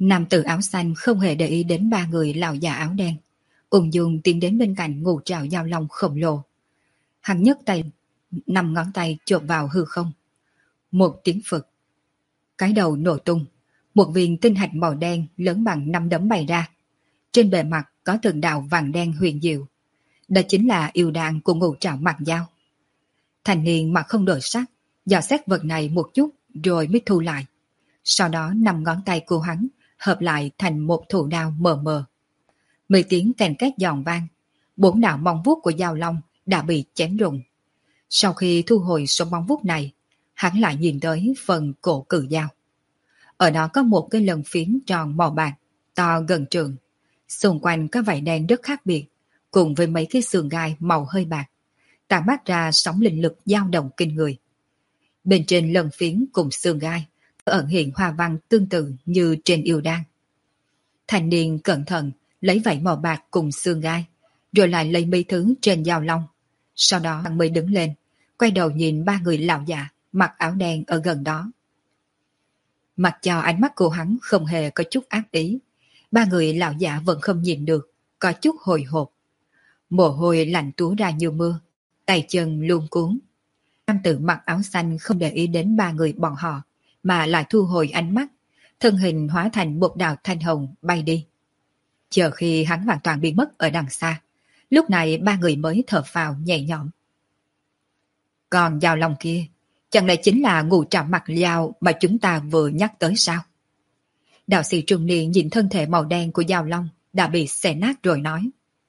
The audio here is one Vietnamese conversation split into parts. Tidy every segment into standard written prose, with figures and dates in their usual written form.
Nam tử áo xanh không hề để ý đến ba người lão già áo đen, ung dung tiến đến bên cạnh ngũ trảo giao long khổng lồ. Hắn nhấc tay, 5 ngón tay chộp vào hư không. Một tiếng phực, cái đầu nổ tung, một viên tinh hạch màu đen lớn bằng 5 đấm bay ra. Trên bề mặt có từng đạo vàng đen huyền diệu. Đó chính là yêu đan của ngũ trảo mặt dao. Thanh niên mặt không đổi sắc, dò xét vật này một chút rồi mới thu lại. Sau đó 5 ngón tay của hắn hợp lại thành một thủ đao mờ mờ. 10 tiếng kèn két giòn vang, 4 đạo móng vuốt của dao long đã bị chém rụng. Sau khi thu hồi số móng vuốt này, hắn lại nhìn tới phần cổ cự dao. Ở đó có một cái lân phiến tròn màu bạc, to gần trượng. Xung quanh có vảy đen rất khác biệt, cùng với mấy cái sườn gai màu hơi bạc, tản mát ra sóng linh lực dao động kinh người. Bên trên lân phiến cùng sườn gai có ẩn hiện hoa văn tương tự như trên yêu đan. Thanh niên cẩn thận lấy vảy màu bạc cùng sườn gai, rồi lại lấy mấy thứ trên dao long. Sau đó hắn mới đứng lên, quay đầu nhìn ba người lão già mặc áo đen ở gần đó. Mặc cho ánh mắt của hắn không hề có chút ác ý, ba người lão già vẫn không nhìn được, có chút hồi hộp. Mồ hôi lạnh túa ra như mưa, tay chân luống cuống. Nam tử mặc áo xanh không để ý đến ba người bọn họ, mà lại thu hồi ánh mắt, thân hình hóa thành một đạo thanh hồng bay đi. Chờ khi hắn hoàn toàn biến mất ở đằng xa, lúc này ba người mới thở phào nhẹ nhõm. Còn dao long kia, chẳng lẽ chính là ngũ trảo mặt dao mà chúng ta vừa nhắc tới sao? Đạo sĩ trung niên nhìn thân thể màu đen của dao long đã bị xé nát rồi nói.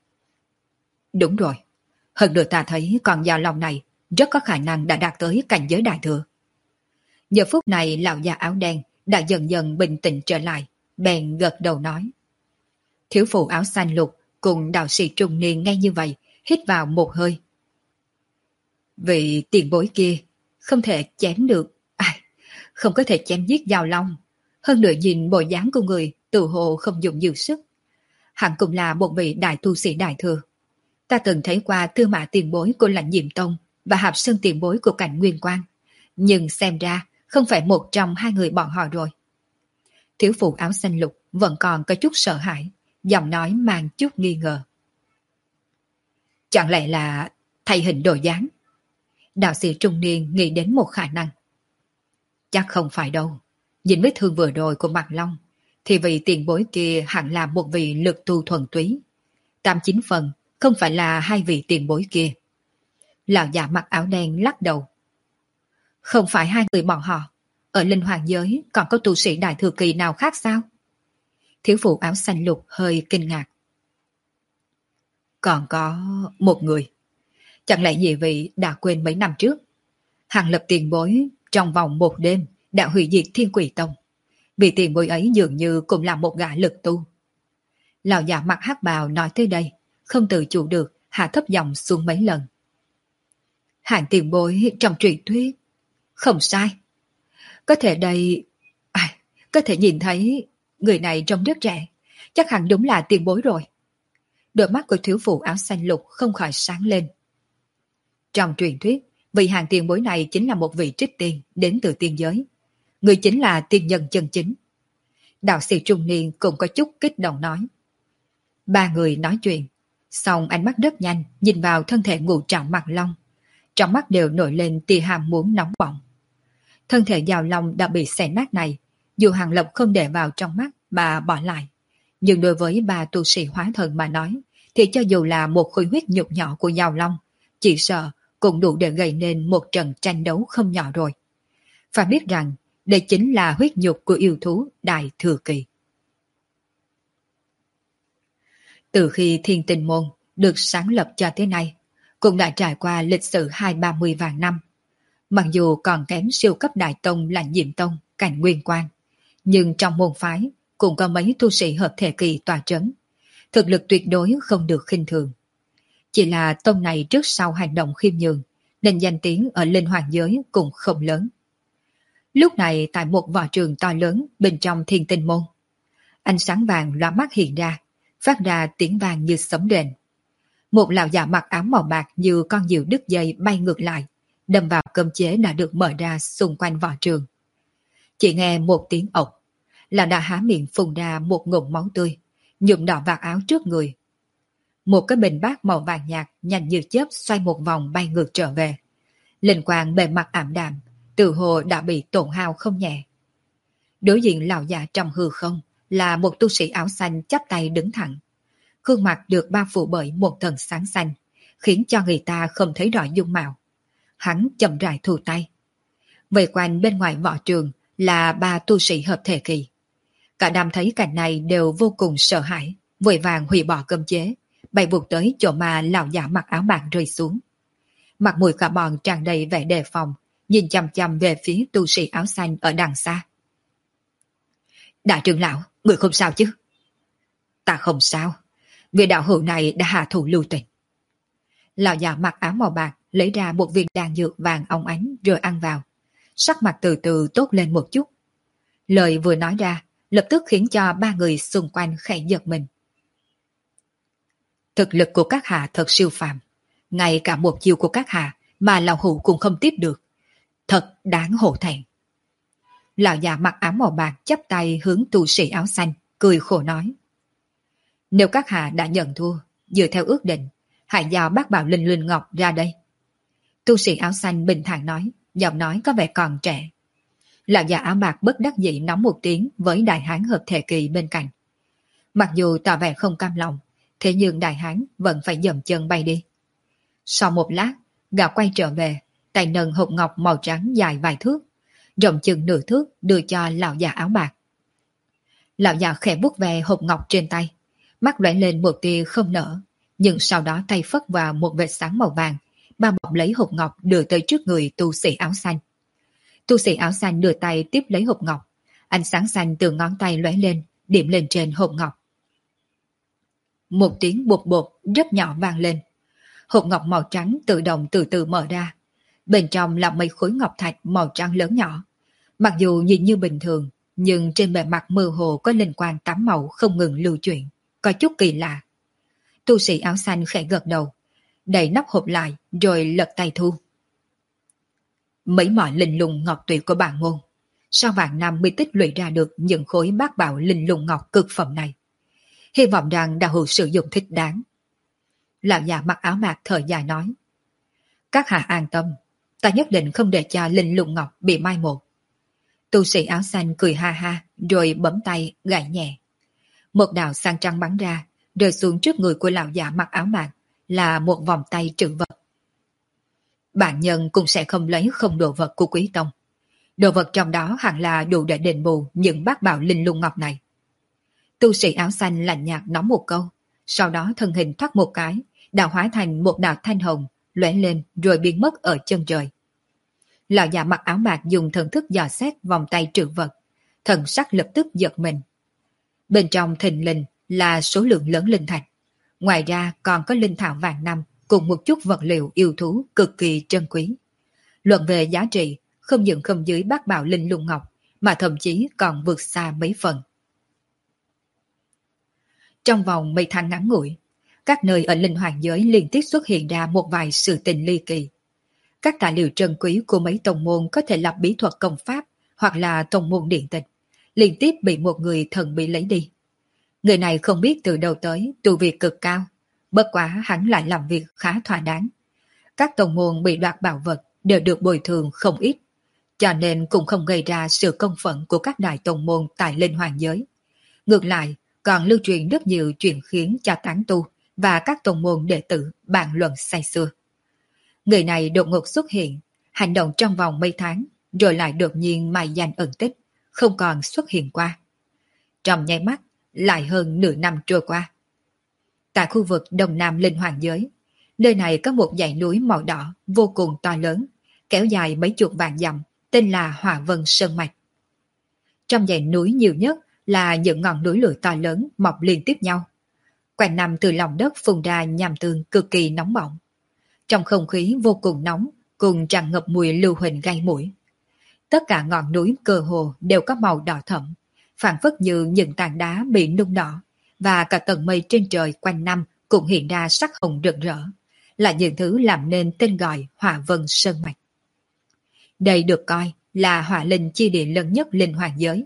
Đúng rồi, hơn nữa ta thấy con dao long này rất có khả năng đã đạt tới cảnh giới đại thừa. Giờ phút này lão già áo đen đã dần dần bình tĩnh trở lại, bèn gật đầu nói. Thiếu phụ áo xanh lục cùng đạo sĩ trung niên nghe như vậy, hít vào một hơi. Vị tiền bối kia không thể chém được, không có thể chém giết dao long. Hơn nữa nhìn bộ dáng của người tự hồ không dùng nhiều sức. Hắn cũng là một vị đại tu sĩ đại thừa. Ta từng thấy qua Tư Mã tiền bối của Lãnh Diệm Tông và Hạp Sơn tiền bối của Cảnh Nguyên Quang, nhưng xem ra không phải một trong hai người bọn họ rồi. Thiếu phụ áo xanh lục vẫn còn có chút sợ hãi, giọng nói mang chút nghi ngờ. Chẳng lẽ là thay hình đổi dáng? Đạo sĩ trung niên nghĩ đến một khả năng. Chắc không phải đâu. Nhìn vết thương vừa rồi của Mạc Long, thì vị tiền bối kia hẳn là một vị lực tu thuần túy. 89 phần không phải là hai vị tiền bối kia. Lão già mặc áo đen lắc đầu. Không phải hai người bọn họ. Ở linh hoàng giới còn có tu sĩ đại thừa kỳ nào khác sao? Thiếu phụ áo xanh lục hơi kinh ngạc. Còn có một người. Chẳng lẽ nhị vị đã quên mấy năm trước? Hàng Lập tiền bối trong vòng một đêm đã hủy diệt Thiên Quỷ Tông. Vì tiền bối ấy dường như cũng là một gã lực tu. Lão già mặc hắc bào nói tới đây, không tự chủ được hạ thấp giọng xuống mấy lần. Hàng tiền bối trong truyền thuyết. Không sai. Có thể đây... có thể nhìn thấy người này trông rất trẻ. Chắc hẳn đúng là tiền bối rồi. Đôi mắt của thiếu phụ áo xanh lục không khỏi sáng lên. Trong truyền thuyết, vị hàng tiền bối này chính là một vị trích tiên đến từ tiên giới. Người chính là tiên nhân chân chính. Đạo sĩ trung niên cũng có chút kích động nói. Ba người nói chuyện, xong ánh mắt rất nhanh nhìn vào thân thể ngũ trảo mặt long. Trong mắt đều nổi lên tia ham muốn nóng bỏng. Thân thể dao long đã bị xé nát này, dù Hàng Lập không để vào trong mắt mà bỏ lại. Nhưng đối với ba tu sĩ hóa thần mà nói, thì cho dù là một khối huyết nhục nhỏ của dao long, chỉ sợ cũng đủ để gây nên một trận tranh đấu không nhỏ rồi. Phải biết rằng, đây chính là huyết nhục của yêu thú đại thừa kỳ. Từ khi Thiên Tinh Môn được sáng lập cho tới nay, cũng đã trải qua lịch sử 20-30 vạn năm. Mặc dù còn kém siêu cấp đại tông Lãnh Diệm Tông, Cảnh Nguyên Quang, nhưng trong môn phái cũng có mấy tu sĩ hợp thể kỳ tòa trấn. Thực lực tuyệt đối không được khinh thường. Chỉ là tông này trước sau hành động khiêm nhường, nên danh tiếng ở linh hoàng giới cũng không lớn. Lúc này tại một võ trường to lớn bên trong Thiên Tinh Môn, ánh sáng vàng lóa mắt hiện ra, phát ra tiếng vàng như sấm rền. Một lão già mặc áo màu bạc như con diều đứt dây bay ngược lại, đâm vào cơm chế đã được mở ra xung quanh võ trường. Chỉ nghe một tiếng ộc, là đã há miệng phun ra một ngụm máu tươi, nhuộm đỏ vạt áo trước người. Một cái bình bát màu vàng nhạt nhanh như chớp xoay một vòng bay ngược trở về. Linh quang bề mặt ảm đạm, tự hồ đã bị tổn hao không nhẹ. Đối diện lão già trong hư không là một tu sĩ áo xanh chắp tay đứng thẳng. Khuôn mặt được bao phủ bởi một tầng sáng xanh, khiến cho người ta không thấy rõ dung mạo. Hắn chậm rãi thu tay. Vây quanh bên ngoài võ trường là 3 tu sĩ hợp thể kỳ. Cả đám thấy cảnh này đều vô cùng sợ hãi, vội vàng hủy bỏ cấm chế, bay vụt tới chỗ mà lão già mặc áo bạc rơi xuống. Mặt mũi cả bọn tràn đầy vẻ đề phòng, nhìn chằm chằm về phía tu sĩ áo xanh ở đằng xa. Đại trưởng lão, người không sao chứ? Ta không sao, vị đạo hữu này đã hạ thủ lưu tình. Lão già mặc áo màu bạc lấy ra một viên đan dược vàng óng ánh rồi ăn vào. Sắc mặt từ từ tốt lên một chút. Lời vừa nói ra, lập tức khiến cho 3 người xung quanh khẽ giật mình. Thực lực của các hạ thật siêu phàm. Ngay cả một chiêu của các hạ mà lão hữu cũng không tiếp được. Thật đáng hổ thẹn. Lão già mặc áo màu bạc chắp tay hướng tu sĩ áo xanh, cười khổ nói. Nếu các hạ đã nhận thua, dựa theo ước định, hãy giao bát bảo linh linh ngọc ra đây. Tu sĩ áo xanh bình thản nói, giọng nói có vẻ còn trẻ. Lão già áo bạc bất đắc dĩ nói một tiếng với đại hán hợp thể kỳ bên cạnh. Mặc dù tỏ vẻ không cam lòng, thế nhưng đại hán vẫn phải dậm chân bay đi. Sau một lát, gã quay trở về, tay nâng hộp ngọc màu trắng dài vài thước, rộng chừng nửa thước đưa cho lão già áo bạc. Lão già khẽ vuốt về hộp ngọc trên tay, mắt lóe lên một tia không nở, nhưng sau đó tay phất vào một vệt sáng màu vàng, bao bọc lấy hộp ngọc đưa tới trước người tu sĩ áo xanh. Tu sĩ áo xanh đưa tay tiếp lấy hộp ngọc, ánh sáng xanh từ ngón tay lóe lên, điểm lên trên hộp ngọc. Một tiếng bột bột rất nhỏ vang lên. Hộp ngọc màu trắng tự động từ từ mở ra. Bên trong là mấy khối ngọc thạch màu trắng lớn nhỏ. Mặc dù nhìn như bình thường, nhưng trên bề mặt mơ hồ có linh quang 8 màu không ngừng lưu chuyển, có chút kỳ lạ. Tu sĩ áo xanh khẽ gật đầu, đẩy nắp hộp lại rồi lật tay thu. Mấy mỏ linh lung ngọc tuyệt của bản môn, sau vạn năm mới tích lũy ra được những khối bát bảo linh lung ngọc cực phẩm này. Hy vọng rằng đạo hữu sử dụng thích đáng. Lão già mặc áo bạc thở dài nói. Các hạ an tâm, ta nhất định không để cho linh lung ngọc bị mai một. Tu sĩ áo xanh cười ha ha rồi bấm tay gảy nhẹ. Một đạo sang trăng bắn ra, rơi xuống trước người của lão già mặc áo bạc là một vòng tay trữ vật. Bản nhân cũng sẽ không lấy không đồ vật của quý tông. Đồ vật trong đó hẳn là đủ để đền bù những bát bảo linh lung ngọc này. Tu sĩ áo xanh lạnh nhạt nói một câu, sau đó thân hình thoát một cái, đã hóa thành một đạo thanh hồng, lóe lên rồi biến mất ở chân trời. Lão già mặc áo bạc dùng thần thức dò xét vòng tay trữ vật, thần sắc lập tức giật mình. Bên trong thình lình là số lượng lớn linh thạch, ngoài ra còn có linh thảo vàng năm cùng một chút vật liệu yêu thú cực kỳ trân quý. Luận về giá trị, không những không dưới bát bảo linh lung ngọc, mà thậm chí còn vượt xa mấy phần. Trong vòng mấy tháng ngắn ngủi, các nơi ở linh hoàng giới liên tiếp xuất hiện ra một vài sự tình ly kỳ. Các tài liệu trân quý của mấy tông môn có thể lập bí thuật công pháp hoặc là tông môn điện tịch, liên tiếp bị một người thần bí lấy đi. Người này không biết từ đâu tới, tu vi cực cao, bất quá hắn lại làm việc khá thỏa đáng. Các tông môn bị đoạt bảo vật đều được bồi thường không ít, cho nên cũng không gây ra sự công phẫn của các đại tông môn tại linh hoàng giới. Ngược lại, còn lưu truyền rất nhiều chuyện khiến cho tán tu và các tông môn đệ tử bàn luận say sưa. Người này đột ngột xuất hiện, hành động trong vòng mấy tháng, rồi lại đột nhiên mai danh ẩn tích, không còn xuất hiện qua. Trong nháy mắt, lại hơn nửa năm trôi qua. Tại khu vực Đông Nam Linh Hoàng Giới, nơi này có một dãy núi màu đỏ vô cùng to lớn, kéo dài mấy chục vạn dặm, tên là Hỏa Vân Sơn Mạch. Trong dãy núi nhiều nhất là những ngọn núi lửa to lớn mọc liên tiếp nhau. Quanh năm từ lòng đất phun ra nham tương cực kỳ nóng bỏng. Trong không khí vô cùng nóng, cùng tràn ngập mùi lưu huỳnh gây mũi. Tất cả ngọn núi cơ hồ đều có màu đỏ thẫm, phản phất như những tảng đá bị nung đỏ, và cả tầng mây trên trời quanh năm cũng hiện ra sắc hồng rực rỡ, là những thứ làm nên tên gọi Hỏa Vân Sơn Mạch. Đây được coi là hỏa linh chi địa lớn nhất linh hoàng giới,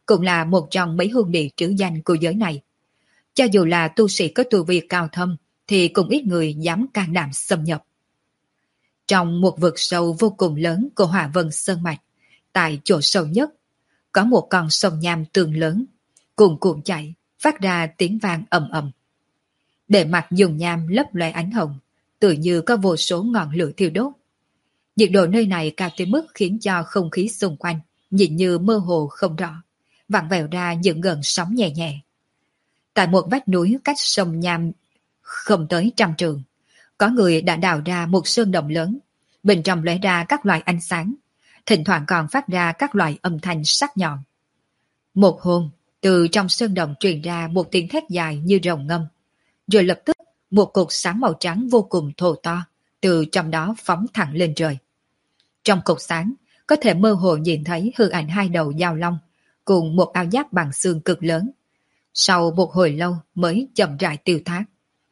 cũng là một trong mấy hương địa trữ danh của giới này. Cho dù là tu sĩ có tu vi cao thâm thì cũng ít người dám can đảm xâm nhập. Trong một vực sâu vô cùng lớn của Hỏa Vân Sơn Mạch, tại chỗ sâu nhất, có một con sông nham tương lớn, cuồn cuộn chảy, phát ra tiếng vang ầm ầm. Bề mặt dùng nham lấp loé ánh hồng, tự như có vô số ngọn lửa thiêu đốt. Nhiệt độ nơi này cao tới mức khiến cho không khí xung quanh nhìn như mơ hồ không rõ, vặn vẹo ra những gợn sóng nhẹ nhẹ. Tại một vách núi cách sông nham không tới 100 trượng, có người đã đào ra một sơn động lớn, bên trong lóe ra các loại ánh sáng, thỉnh thoảng còn phát ra các loại âm thanh sắc nhọn. Một hôm, từ trong sơn động truyền ra một tiếng thét dài như rồng ngâm, rồi lập tức một cột sáng màu trắng vô cùng thô to từ trong đó phóng thẳng lên trời. Trong cột sáng có thể mơ hồ nhìn thấy hư ảnh hai đầu dao long cùng một áo giáp bằng xương cực lớn. Sau một hồi lâu mới chậm rãi tiêu thác.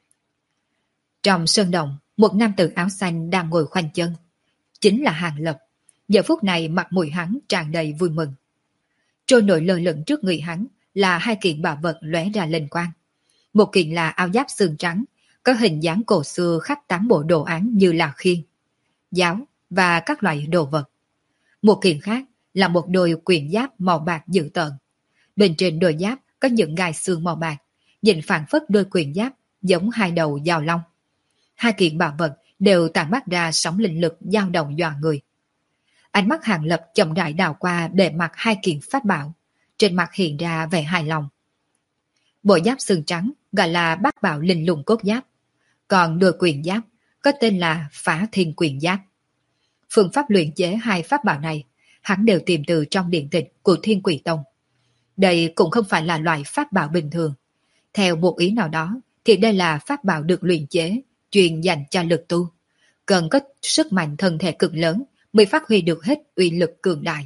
Trong sơn động, một nam tử áo xanh đang ngồi khoanh chân. Chính là Hàng Lập. Giờ phút này mặt mũi hắn tràn đầy vui mừng. Trôi nổi lơ lửng trước người hắn là hai kiện bảo vật lóe ra lên quang. Một kiện là áo giáp xương trắng, có hình dáng cổ xưa khắc 8 bộ đồ án như là khiên, giáo và các loại đồ vật. Một kiện khác là một đôi quyền giáp màu bạc dữ tợn. Bên trên đôi giáp có những gai xương màu bạc, nhìn phản phất đôi quyền giáp giống hai đầu dao long. Hai kiện bảo vật đều tản mát ra sóng linh lực dao động dọa người. Ánh mắt Hàng Lập chậm rãi đảo qua bề mặt hai kiện pháp bảo, trên mặt hiện ra vẻ hài lòng. Bộ giáp xương trắng gọi là bát bảo linh lung cốt giáp, còn đôi quyền giáp có tên là Phá Thiên Quyền Giáp. Phương pháp luyện chế hai pháp bảo này hắn đều tìm từ trong điện tịch của Thiên Quỷ Tông. Đây cũng không phải là loại pháp bảo bình thường. Theo một ý nào đó thì đây là pháp bảo được luyện chế chuyên dành cho lực tu, cần có sức mạnh thân thể cực lớn mới phát huy được hết uy lực cường đại.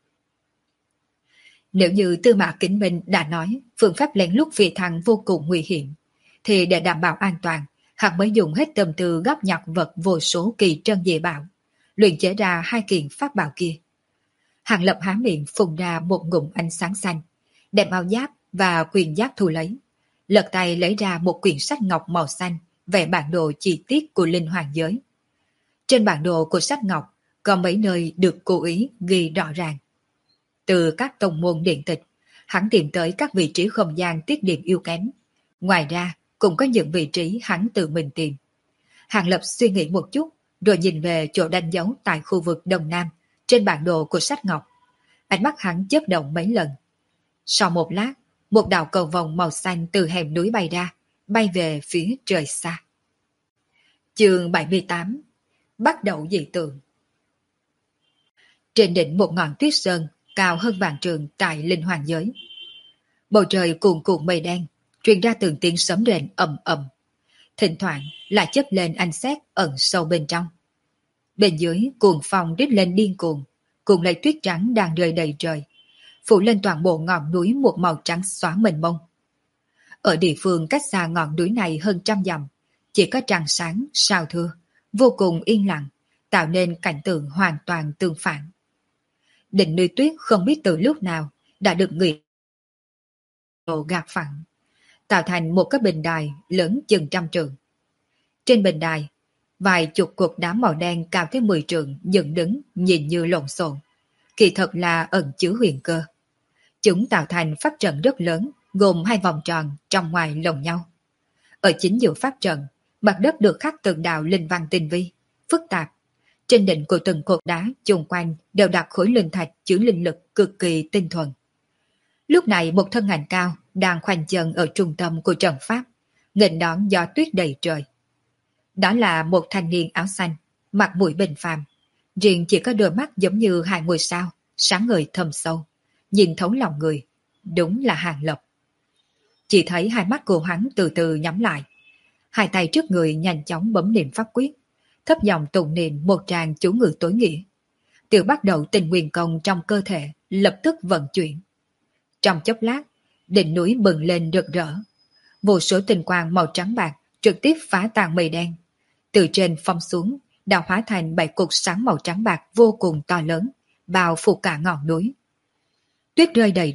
Nếu như Tư Mã Kính Minh đã nói phương pháp lén lút phi thăng vô cùng nguy hiểm, thì để đảm bảo an toàn, hắn mới dùng hết tâm tư góp nhặt vật vô số kỳ trân dị bảo, luyện chế ra hai kiện pháp bảo kia. Hàng Lập há miệng phun ra một ngụm ánh sáng xanh, đem áo giáp và quyền giáp thu lấy, lật tay lấy ra một quyển sách ngọc màu xanh vẽ bản đồ chi tiết của linh hoàng giới. Trên bản đồ của sách ngọc có mấy nơi được cố ý ghi rõ ràng. Từ các tông môn điện tịch, hắn tìm tới các vị trí không gian tiết điểm yếu kém. Ngoài ra, cũng có những vị trí hắn tự mình tìm. Hàng Lập suy nghĩ một chút, rồi nhìn về chỗ đánh dấu tại khu vực Đông Nam, trên bản đồ của sách ngọc. Ánh mắt hắn chớp động mấy lần. Sau một lát, một đạo cầu vồng màu xanh từ hẻm núi bay ra, bay về phía trời xa. Chương 78. Bắt đầu dị tượng. Trên đỉnh một ngọn tuyết sơn cao hơn vạn trượng tại linh hoàng giới, bầu trời cuồn cuộn mây đen, truyền ra từng tiếng sấm rền ầm ầm, thỉnh thoảng lại chớp lên ánh sét ẩn sâu bên trong. Bên dưới cuồng phong rít lên điên cuồng, cùng lấy tuyết trắng đang rơi đầy trời, phủ lên toàn bộ ngọn núi một màu trắng xóa mênh mông. Ở địa phương cách xa ngọn núi này hơn 100 dặm, chỉ có trăng sáng, sao thưa, vô cùng yên lặng, tạo nên cảnh tượng hoàn toàn tương phản. Đỉnh núi tuyết không biết từ lúc nào đã được người gạt phẳng, tạo thành một cái bình đài lớn chừng 100 trượng. Trên bình đài, vài chục cột đá màu đen cao tới 10 trượng dựng đứng nhìn như lộn xộn, kỳ thật là ẩn chứa huyền cơ. Chúng tạo thành pháp trận rất lớn, gồm hai vòng tròn trong ngoài lồng nhau. Ở chính giữa pháp trận, mặt đất được khắc từng đạo linh văn tinh vi, phức tạp. Trên đỉnh của từng cột đá chung quanh đều đặt khối linh thạch chứa linh lực cực kỳ tinh thuần. Lúc này một thân ảnh cao đang khoanh chân ở trung tâm của trận pháp, nghênh đón gió tuyết đầy trời. Đó là một thanh niên áo xanh, mặt mũi bình phàm, riêng chỉ có đôi mắt giống như hai ngôi sao, sáng ngời thâm sâu, nhìn thấu lòng người, đúng là Hàng Lập. Chỉ thấy hai mắt của hắn từ từ nhắm lại, hai tay trước người nhanh chóng bấm niệm pháp quyết, thấp giọng tụng niệm một tràng chú ngữ tối nghĩa. Từ bắt đầu tình nguyên công trong cơ thể lập tức vận chuyển. Trong chốc lát, đỉnh núi bừng lên rực rỡ, vô số tinh quang màu trắng bạc trực tiếp phá tan mây đen, từ trên phong xuống, đã hóa thành 7 cột sáng màu trắng bạc vô cùng to lớn, bao phủ cả ngọn núi. Tuyết rơi đầy trời,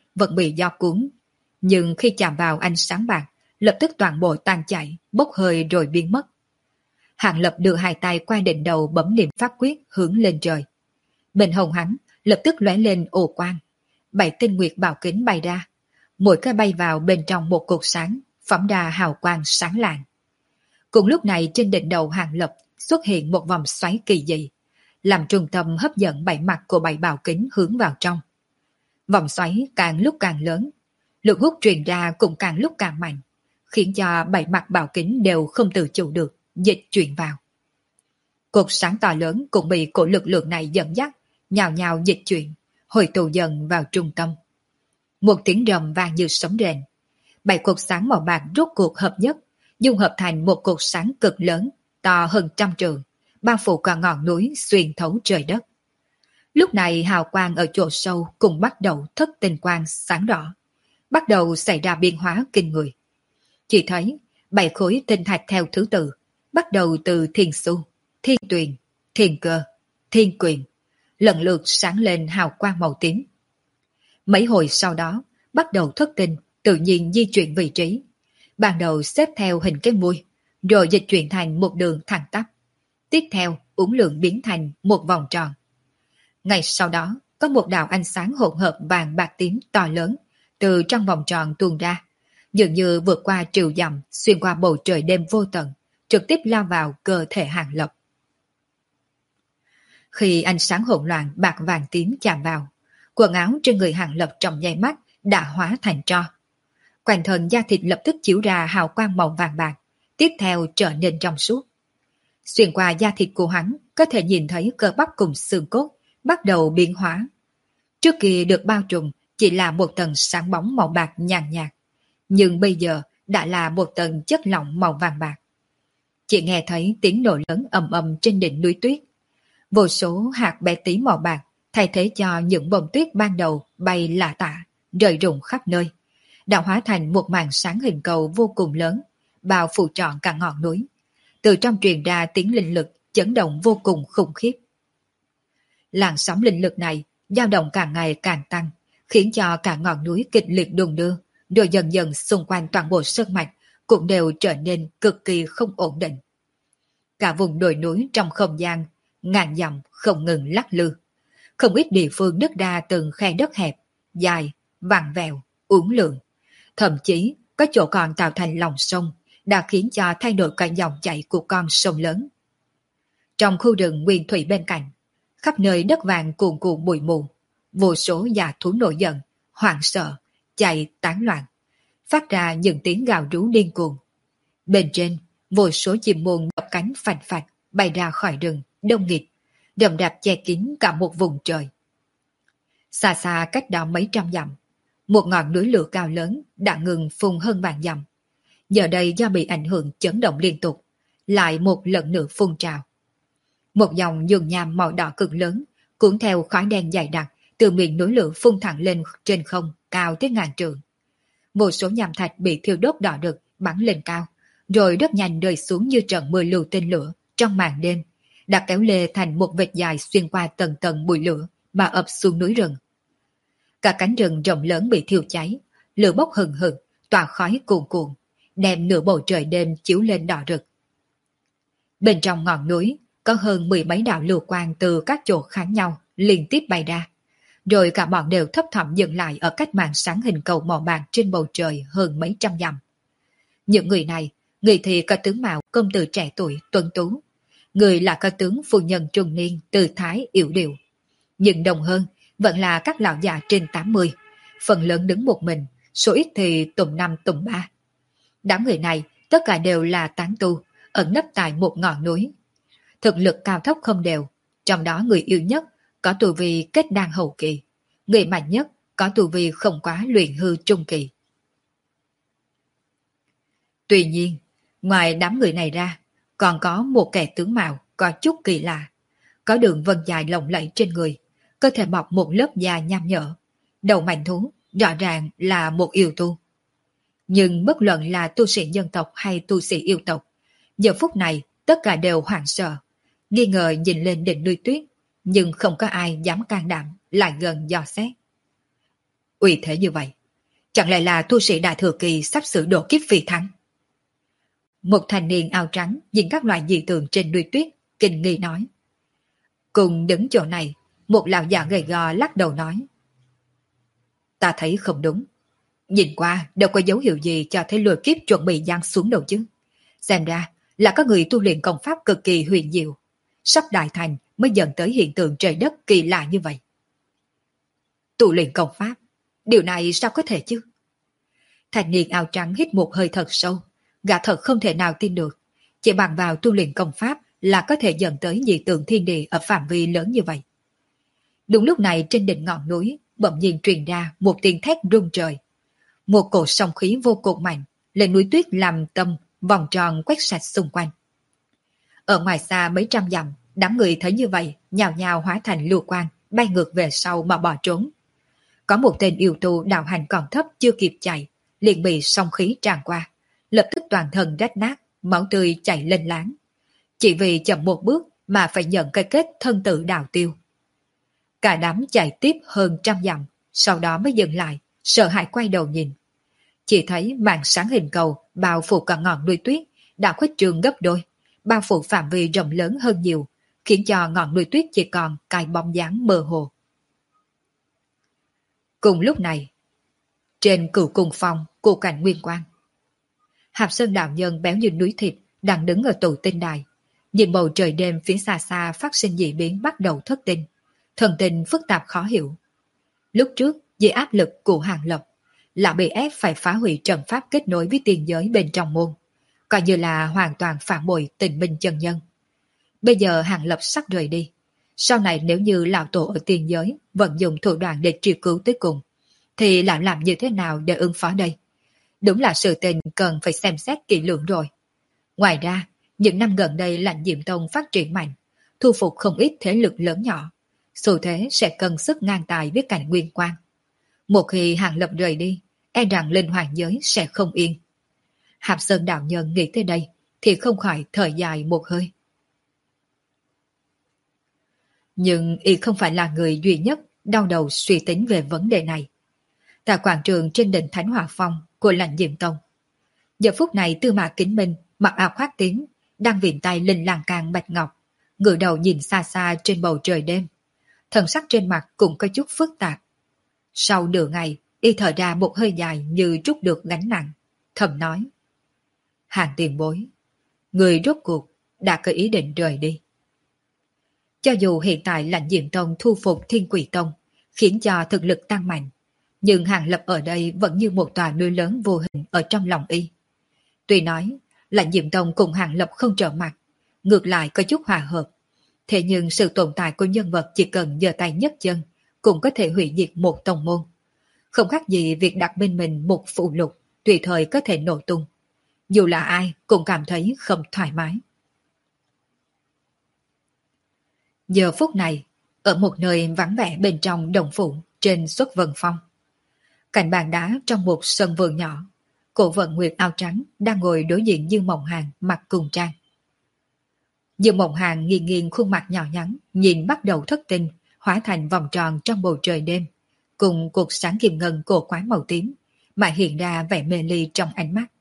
vẫn bị gió cuốn, nhưng khi chạm vào ánh sáng bạc, lập tức toàn bộ tan chảy, bốc hơi rồi biến mất. Hàng Lập đưa hai tay qua đỉnh đầu bấm niệm pháp quyết hướng lên trời. Bên hông hắn lập tức lóe lên ồ quang, 7 tinh nguyệt bảo kính bay ra, mỗi cái bay vào bên trong một cột sáng, phóng ra hào quang sáng lạng. Cùng lúc này trên đỉnh đầu Hàng Lập xuất hiện một vòng xoáy kỳ dị, làm trung tâm hấp dẫn 7 mặt của 7 bảo kính hướng vào trong. Vòng xoáy càng lúc càng lớn, lực hút truyền ra cũng càng lúc càng mạnh, khiến cho 7 mặt bảo kính đều không tự chủ được, dịch chuyển vào. Cột sáng to lớn cũng bị cổ lực lượng này dẫn dắt, nhào nhào dịch chuyển, hồi tụ dần vào trung tâm. Một tiếng rầm vang như sấm rền. 7 cột sáng màu bạc rốt cuộc hợp nhất, dung hợp thành một cột sáng cực lớn, to hơn 100 trượng, bao phủ cả ngọn núi xuyên thấu trời đất. Lúc này hào quang ở chỗ sâu cùng bắt đầu thất tinh quang sáng đỏ, bắt đầu xảy ra biến hóa kinh người. Chỉ thấy 7 khối tinh thạch theo thứ tự, bắt đầu từ Thiên Xu, Thiên Tuyền, Thiên Cơ, Thiên Quyền, lần lượt sáng lên hào quang màu tím. Mấy hồi sau đó, bắt đầu thất tinh, tự nhiên di chuyển vị trí. Ban đầu xếp theo hình cái mui, rồi dịch chuyển thành một đường thẳng tắp. Tiếp theo, uốn lượn biến thành một vòng tròn. Ngay sau đó, có một đạo ánh sáng hỗn hợp vàng bạc tím to lớn, từ trong vòng tròn tuôn ra, dường như vượt qua triệu dặm, xuyên qua bầu trời đêm vô tận, trực tiếp lao vào cơ thể Hàng Lập. Khi ánh sáng hỗn loạn bạc vàng tím chạm vào, quần áo trên người Hàng Lập trong nháy mắt đã hóa thành tro. Quanh thân da thịt lập tức chiếu ra hào quang màu vàng bạc, tiếp theo trở nên trong suốt. Xuyên qua da thịt của hắn, có thể nhìn thấy cơ bắp cùng xương cốt bắt đầu biến hóa. Trước kia được bao trùm chỉ là một tầng sáng bóng màu bạc nhàn nhạt, nhưng bây giờ đã là một tầng chất lỏng màu vàng bạc. Chỉ nghe thấy tiếng nổ lớn ầm ầm trên đỉnh núi tuyết. Vô số hạt bé tí màu bạc thay thế cho những bông tuyết ban đầu bay lả tả, rơi rụng khắp nơi, đã hóa thành một màn sáng hình cầu vô cùng lớn, bao phủ trọn cả ngọn núi. Từ trong truyền ra tiếng linh lực chấn động vô cùng khủng khiếp. Làn sóng linh lực này dao động càng ngày càng tăng, khiến cho cả ngọn núi kịch liệt đung đưa, rồi dần dần xung quanh toàn bộ sơn mạch cũng đều trở nên cực kỳ không ổn định. Cả vùng đồi núi trong không gian ngàn dặm không ngừng lắc lư, không ít địa phương nứt ra từng khe đất hẹp, dài, vặn vẹo, uốn lượn, thậm chí có chỗ còn tạo thành lòng sông, đã khiến cho thay đổi cả dòng chảy của con sông lớn. Trong khu rừng nguyên thủy bên cạnh, khắp nơi đất vàng cuồn cuộn bụi mù, vô số già thú nổi giận, hoảng sợ, chạy tán loạn, phát ra những tiếng gào rú điên cuồng. Bên trên, vô số chim muôn đập cánh phành phạch bay ra khỏi rừng, đông nghịt, rậm rạp che kín cả một vùng trời. Xa xa cách đó mấy trăm dặm, một ngọn núi lửa cao lớn đã ngừng phun hơn vạn dặm. Giờ đây do bị ảnh hưởng chấn động liên tục, lại một lần nữa phun trào. Một dòng dung nham màu đỏ cực lớn, cuốn theo khói đen dày đặc, từ miệng núi lửa phun thẳng lên trên không, cao tới ngàn trượng. Vô số nham thạch bị thiêu đốt đỏ rực bắn lên cao, rồi rất nhanh rơi xuống như trận mưa lưu tên lửa trong màn đêm, đã kéo lê thành một vệt dài xuyên qua tầng tầng bụi lửa mà ập xuống núi rừng. Cả cánh rừng rộng lớn bị thiêu cháy, lửa bốc hừng hực, tỏa khói cuồn cuộn, đem nửa bầu trời đêm chiếu lên đỏ rực. Bên trong ngọn núi có hơn 10 mấy đạo lưu quang từ các chỗ khác nhau liên tiếp bay ra, rồi cả bọn đều thấp thỏm dừng lại ở cách màn sáng hình cầu màu bạc trên bầu trời hơn mấy trăm dặm. Những người này, người thì có tướng mạo công tử trẻ tuổi tuấn tú, người là có tướng phu nhân trung niên tư thái yểu điệu, nhưng đồng hơn vẫn là các lão già trên 80, phần lớn đứng một mình, số ít thì tùng năm tùng ba. Đám người này tất cả đều là tán tu, ẩn nấp tại một ngọn núi. Thực lực cao thấp không đều, trong đó người yếu nhất có tu vi kết đan hậu kỳ, người mạnh nhất có tu vi không quá luyện hư trung kỳ. Tuy nhiên, ngoài đám người này ra, còn có một kẻ tướng mạo có chút kỳ lạ, có đường vân dài lộng lẫy trên người, cơ thể bọc một lớp da nham nhở, đầu mảnh thú, rõ ràng là một yêu tu. Nhưng bất luận là tu sĩ dân tộc hay tu sĩ yêu tộc, giờ phút này tất cả đều hoảng sợ, nghi ngờ nhìn lên đỉnh núi tuyết, nhưng không có ai dám can đảm lại gần dò xét. Uy thế như vậy, chẳng lẽ là tu sĩ đại thừa kỳ sắp sửa độ kiếp phi thăng? Một thanh niên áo trắng nhìn các loại dị tượng trên núi tuyết, kinh nghi nói. Cùng đứng chỗ này, một lão già gầy gò lắc đầu nói. Ta thấy không đúng. Nhìn qua đâu có dấu hiệu gì cho thấy lùi kiếp chuẩn bị giáng xuống đâu chứ. Xem ra là có người tu luyện công pháp cực kỳ huyền diệu. Sắp đại thành mới dần tới hiện tượng trời đất kỳ lạ như vậy. Tu luyện công pháp, điều này sao có thể chứ? Thanh niên áo trắng hít một hơi thật sâu, gã thật không thể nào tin được. Chỉ bằng vào tu luyện công pháp là có thể dẫn tới dị tượng thiên địa ở phạm vi lớn như vậy. Đúng lúc này trên đỉnh ngọn núi bỗng nhiên truyền ra một tiếng thét rung trời. Một cổ sóng khí vô cùng mạnh lên núi tuyết làm tâm vòng tròn quét sạch xung quanh. Ở ngoài xa mấy trăm dặm, đám người thấy như vậy nhào nhào hóa thành lưu quang bay ngược về sau mà bỏ trốn. Có một tên yêu tu đạo hành còn thấp chưa kịp chạy, liền bị sóng khí tràn qua, lập tức toàn thân rách nát, máu tươi chảy lên láng. Chỉ vì chậm một bước mà phải nhận cái kết thân tự đào tiêu. Cả đám chạy tiếp hơn trăm dặm, sau đó mới dừng lại, sợ hãi quay đầu nhìn. Chỉ thấy màn sáng hình cầu bao phủ cả ngọn núi tuyết đã khuếch trương gấp đôi, bao phủ phạm vi rộng lớn hơn nhiều, khiến cho ngọn núi tuyết chỉ còn cái bóng dáng mơ hồ. Cùng lúc này, trên cửu cung phong của cảnh Nguyên Quang, Hạp Sơn đạo nhân béo như núi thịt đang đứng ở tụ tinh đài, nhìn bầu trời đêm phía xa xa phát sinh dị biến bắt đầu thất tinh, thần tình phức tạp khó hiểu. Lúc trước, dưới áp lực của Hàng Lập, lão bị ép phải phá hủy trận pháp kết nối với tiền giới bên trong môn, coi như là hoàn toàn phản bội tình minh chân nhân. Bây giờ Hàng Lập sắp rời đi, sau này nếu như lão tổ ở tiền giới vẫn dùng thủ đoạn để truy cứu tới cùng, thì lão làm như thế nào để ứng phó đây? Đúng là sự tình cần phải xem xét kỹ lưỡng rồi. Ngoài ra, những năm gần đây Lãnh Diệm Tông phát triển mạnh, thu phục không ít thế lực lớn nhỏ, xu thế sẽ cân sức ngang tài với cảnh Nguyên Quang. Một khi Hàng Lập rời đi, e rằng linh hoàng giới sẽ không yên. Hạp Sơn đạo nhân nghĩ tới đây thì không khỏi thở dài một hơi. Nhưng y không phải là người duy nhất đau đầu suy tính về vấn đề này. Tại quảng trường trên đỉnh Thánh Hỏa Phong của Lãnh Diệm Tông, giờ phút này Tư Mã Kính Minh mặc áo khoác tím, đang viện tay lên lan can bạch ngọc, ngửa đầu nhìn xa xa trên bầu trời đêm. Thần sắc trên mặt cũng có chút phức tạp. Sau nửa ngày, y thở ra một hơi dài như trút được gánh nặng, thầm nói: Hàng tiền bối, người rốt cuộc đã có ý định rời đi. Cho dù hiện tại Lãnh Diệm Tông thu phục Thiên Quỷ Tông, khiến cho thực lực tăng mạnh, nhưng Hàng Lập ở đây vẫn như một tòa núi lớn vô hình ở trong lòng y. Tuy nói, Lãnh Diệm Tông cùng Hàng Lập không trở mặt, ngược lại có chút hòa hợp, thế nhưng sự tồn tại của nhân vật chỉ cần giơ tay nhấc chân cũng có thể hủy diệt một tông môn. Không khác gì việc đặt bên mình một phụ lục tùy thời có thể nổ tung. Dù là ai cũng cảm thấy không thoải mái. Giờ phút này, ở một nơi vắng vẻ bên trong đồng phủ trên Xuất Vân Phong, cạnh bàn đá trong một sân vườn nhỏ, Cổ Vận Nguyệt áo trắng đang ngồi đối diện Dương Mộng Hàn mặc cùng trang. Dương Mộng Hàn nghiêng nghiêng khuôn mặt nhỏ nhắn, nhìn bắt đầu thất tinh, hóa thành vòng tròn trong bầu trời đêm, cùng cuộc sáng kim ngân cổ quái màu tím, mà hiện ra vẻ mê ly trong ánh mắt.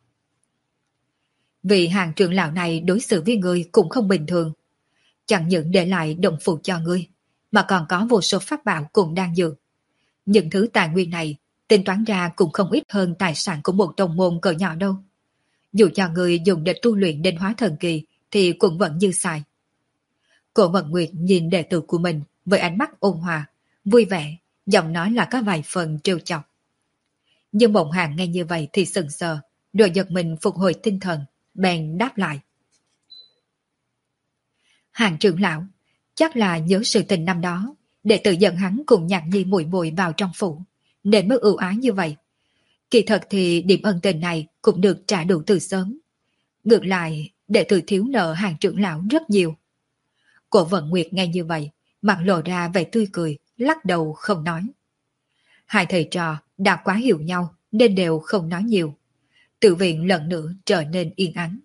Vị Hàng trưởng lão này đối xử với ngươi cũng không bình thường, chẳng những để lại động phủ cho ngươi, mà còn có vô số pháp bảo cũng đang dược. Những thứ tài nguyên này, tính toán ra cũng không ít hơn tài sản của một tông môn cỡ nhỏ đâu. Dù cho ngươi dùng để tu luyện đến hóa thần kỳ, thì cũng vẫn dư xài. Cổ Mật Nguyệt nhìn đệ tử của mình với ánh mắt ôn hòa, vui vẻ, giọng nói là có vài phần trêu chọc. Nhưng Mộng Hàn nghe như vậy thì sững sờ, rồi giật mình phục hồi tinh thần, bèn đáp lại. Hàng trưởng lão, chắc là nhớ sự tình năm đó, đệ tử dẫn hắn cùng Nhạc Nhi muội muội vào trong phủ, nên mới ưu ái như vậy. Kỳ thật thì điểm ân tình này cũng được trả đủ từ sớm. Ngược lại, đệ tử thiếu nợ Hàng trưởng lão rất nhiều. Cổ Vận Nguyệt nghe như vậy, mặt lộ ra vẻ tươi cười, lắc đầu không nói. Hai thầy trò đã quá hiểu nhau nên đều không nói nhiều. Tự viện lần nữa trở nên yên ắng.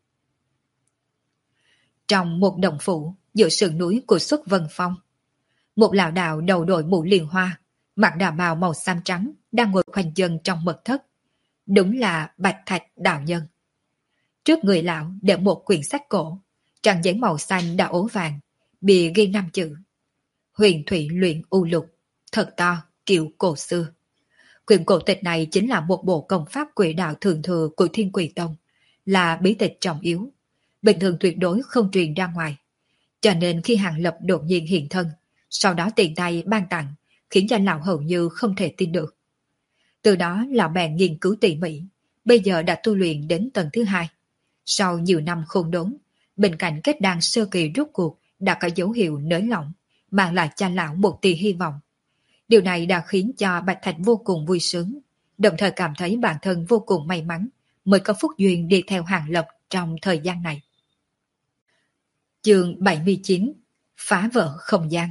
Trong một đồng phủ giữa sườn núi của Xuất Vân Phong, một lão đạo đầu đội mũ liền hoa, mặc đạo bào màu xám trắng, đang ngồi khoanh chân trong mật thất. Đúng là Bạch Thạch đạo nhân. Trước người lão để một quyển sách cổ, trang giấy màu xanh đã ố vàng, bị ghi 5 chữ: Huyền Thủy Luyện U Lục, thật to, kiểu cổ xưa. Quyển cổ tịch này chính là một bộ công pháp quỷ đạo thượng thừa của Thiên Quỷ Tông, là bí tịch trọng yếu, bình thường tuyệt đối không truyền ra ngoài. Cho nên khi Hàng Lập đột nhiên hiện thân, sau đó tiện tay ban tặng, khiến cho lão hầu như không thể tin được. Từ đó lão bèn nghiên cứu tỉ mỉ, bây giờ đã tu luyện đến tầng thứ 2. Sau nhiều năm khôn đốn, bên cạnh kết đan sơ kỳ rút cuộc đã có dấu hiệu nới lỏng, mang lại cho lão một tia hy vọng. Điều này đã khiến cho Bạch Thạch vô cùng vui sướng, đồng thời cảm thấy bản thân vô cùng may mắn mới có phúc duyên đi theo Hàng Lập trong thời gian này. Chương 79: Phá vỡ không gian.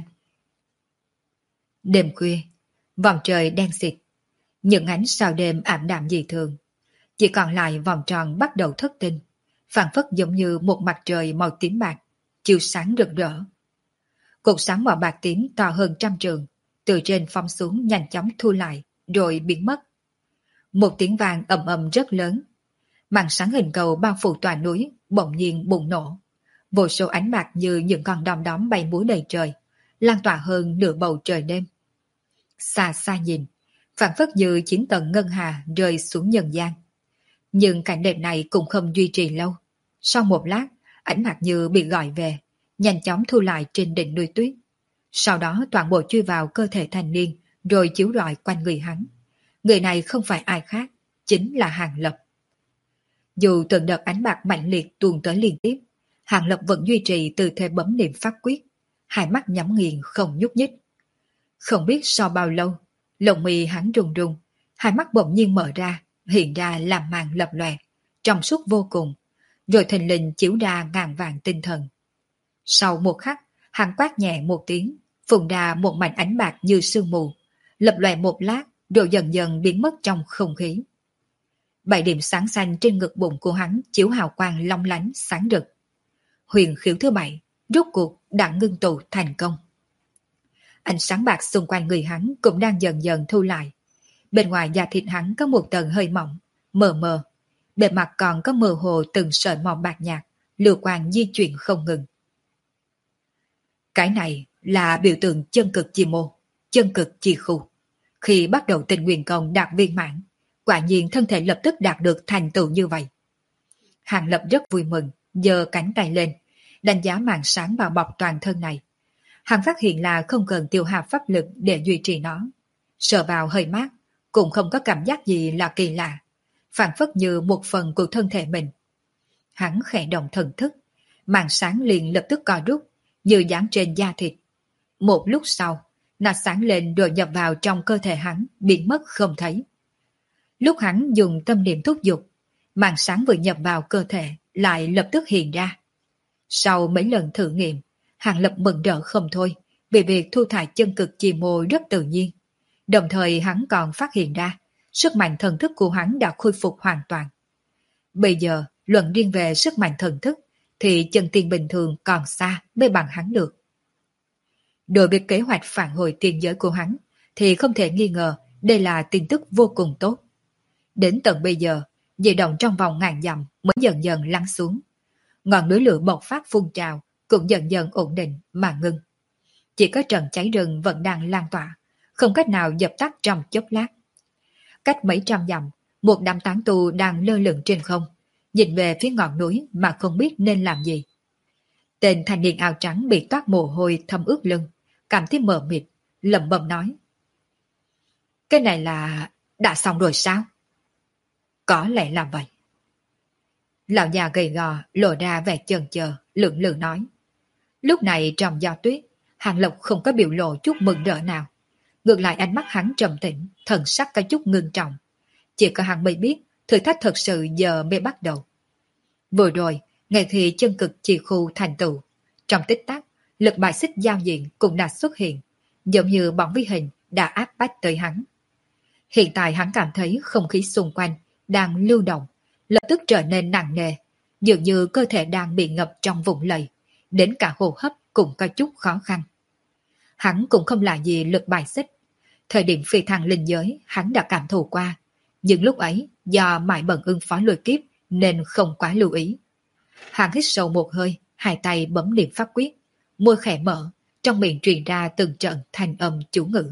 Đêm khuya, vòng trời đen xịt, những ánh sao đêm ảm đạm dị thường, chỉ còn lại vòng tròn bắt đầu thất tinh, phảng phất giống như một mặt trời màu tím bạc, chiếu sáng rực rỡ. Cột sáng màu bạc tím to hơn 100 trượng, từ trên phóng xuống nhanh chóng thu lại, rồi biến mất. Một tiếng vang ầm ầm rất lớn, màn sáng hình cầu bao phủ tòa núi bỗng nhiên bùng nổ, vô số ánh bạc như những con đom đóm bay múa đầy trời, lan tỏa hơn nửa bầu trời đêm. Xa xa nhìn, phảng phất như 9 tầng ngân hà rơi xuống nhân gian. Nhưng cảnh đẹp này cũng không duy trì lâu. Sau một lát, ánh bạc như bị gọi về, nhanh chóng thu lại trên đỉnh núi tuyết. Sau đó toàn bộ chui vào cơ thể thanh niên, rồi chiếu rọi quanh người hắn. Người này không phải ai khác, chính là Hàng Lập. Dù từng đợt ánh bạc mạnh liệt tuôn tới liên tiếp, Hàng Lập vẫn duy trì tư thế bấm niệm pháp quyết, hai mắt nhắm nghiền không nhúc nhích. Không biết sau bao lâu, lồng mi hắn run run, hai mắt bỗng nhiên mở ra, hiện ra làm màn lập lòe, trong suốt vô cùng, rồi thình lình chiếu ra ngàn vàng tinh thần. Sau một khắc, hắn quát nhẹ một tiếng, phun ra một mảnh ánh bạc như sương mù, lập lòe một lát, rồi dần dần biến mất trong không khí. 7 điểm sáng xanh trên ngực bụng của hắn chiếu hào quang long lánh sáng rực. Huyền khiếu thứ 7 rốt cuộc đã ngưng tụ thành công. Ánh sáng bạc xung quanh người hắn cũng đang dần dần thu lại. Bên ngoài da thịt hắn có một tầng hơi mỏng, mờ mờ. Bề mặt còn có mơ hồ từng sợi màu bạc nhạt, lưu quang di chuyển không ngừng. Cái này là biểu tượng chân cực chi mô, chân cực chi khu. Khi bắt đầu Tinh Nguyên Công đạt viên mãn, quả nhiên thân thể lập tức đạt được thành tựu như vậy. Hàng Lập rất vui mừng, giơ cánh tay lên, đánh giá màn sáng bao bọc toàn thân này. Hắn phát hiện là không cần tiêu hao pháp lực để duy trì nó. Sờ vào hơi mát, cũng không có cảm giác gì là kỳ lạ, phản phất như một phần của thân thể mình. Hắn khẽ động thần thức, màn sáng liền lập tức co rút, như dán trên da thịt. Một lúc sau, nó sáng lên rồi nhập vào trong cơ thể hắn, biến mất không thấy. Lúc hắn dùng tâm niệm thúc giục, màn sáng vừa nhập vào cơ thể lại lập tức hiện ra. Sau mấy lần thử nghiệm, Hàng Lập mừng rỡ không thôi, vì việc thu thải chân cực chi mô rất tự nhiên. Đồng thời hắn còn phát hiện ra, sức mạnh thần thức của hắn đã khôi phục hoàn toàn. Bây giờ, luận riêng về sức mạnh thần thức, thì chân tiên bình thường còn xa mới bằng hắn được. Đối với kế hoạch phản hồi tiên giới của hắn, thì không thể nghi ngờ đây là tin tức vô cùng tốt. Đến tận bây giờ, dị động trong vòng ngàn dặm mới dần dần lắng xuống. Ngọn núi lửa bộc phát phun trào cũng dần dần ổn định mà ngưng. Chỉ có trận cháy rừng vẫn đang lan tỏa, không cách nào dập tắt trong chốc lát. Cách mấy trăm dặm, một đám tán tu đang lơ lửng trên không, nhìn về phía ngọn núi mà không biết nên làm gì. Tên thanh niên áo trắng bị toát mồ hôi thấm ướt lưng, cảm thấy mờ mịt, lẩm bẩm nói: Cái này là đã xong rồi sao? Có lẽ là vậy. Lão già gầy gò lộ ra vẻ chần chờ, lưỡng lự nói. Lúc này trong gió tuyết, Hàng Lập không có biểu lộ chút mừng rỡ nào. Ngược lại ánh mắt hắn trầm tĩnh, thần sắc có chút ngưng trọng. Chỉ có hắn mới biết thử thách thật sự giờ mới bắt đầu. Vừa rồi, ngày thì chân cực chi khu thành tựu. Trong tích tắc, lực bài xích giao diện cũng đã xuất hiện, giống như bóng vi hình đã áp bách tới hắn. Hiện tại hắn cảm thấy không khí xung quanh đang lưu động, lập tức trở nên nặng nề, dường như cơ thể đang bị ngập trong vùng lầy, đến cả hô hấp cũng có chút khó khăn. Hắn cũng không là gì lực bài xích, Thời điểm phi thăng linh giới, hắn đã cảm thụ qua, nhưng lúc ấy do mãi bận ứng phó lôi kiếp nên không quá lưu ý. Hắn hít sâu một hơi, hai tay bấm niệm pháp quyết, môi khẽ mở, trong miệng truyền ra từng trận thanh âm chú ngữ.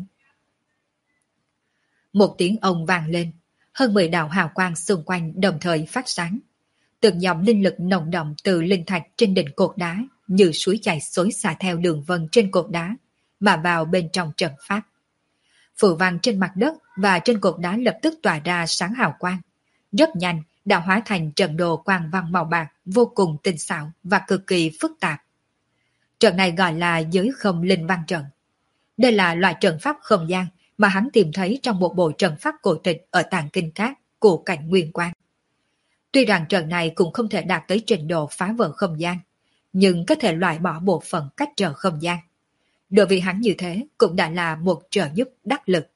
Một tiếng ông vang lên, hơn 10 đạo hào quang xung quanh đồng thời phát sáng. Từng dòng linh lực nồng đậm từ linh thạch trên đỉnh cột đá như suối chảy xối xả theo đường vân trên cột đá mà vào bên trong trận pháp. Phù văn trên mặt đất và trên cột đá lập tức tỏa ra sáng hào quang. Rất nhanh đã hóa thành trận đồ quang văn màu bạc vô cùng tinh xảo và cực kỳ phức tạp. Trận này gọi là giới không linh văn trận. Đây là loại trận pháp không gian mà hắn tìm thấy trong một bộ trận pháp cổ tịch ở tàng kinh cát của cảnh Nguyên Quan. Tuy rằng trận này cũng không thể đạt tới trình độ phá vỡ không gian, nhưng có thể loại bỏ bộ phận cách trở không gian. Đối với hắn như thế cũng đã là một trợ giúp đắc lực.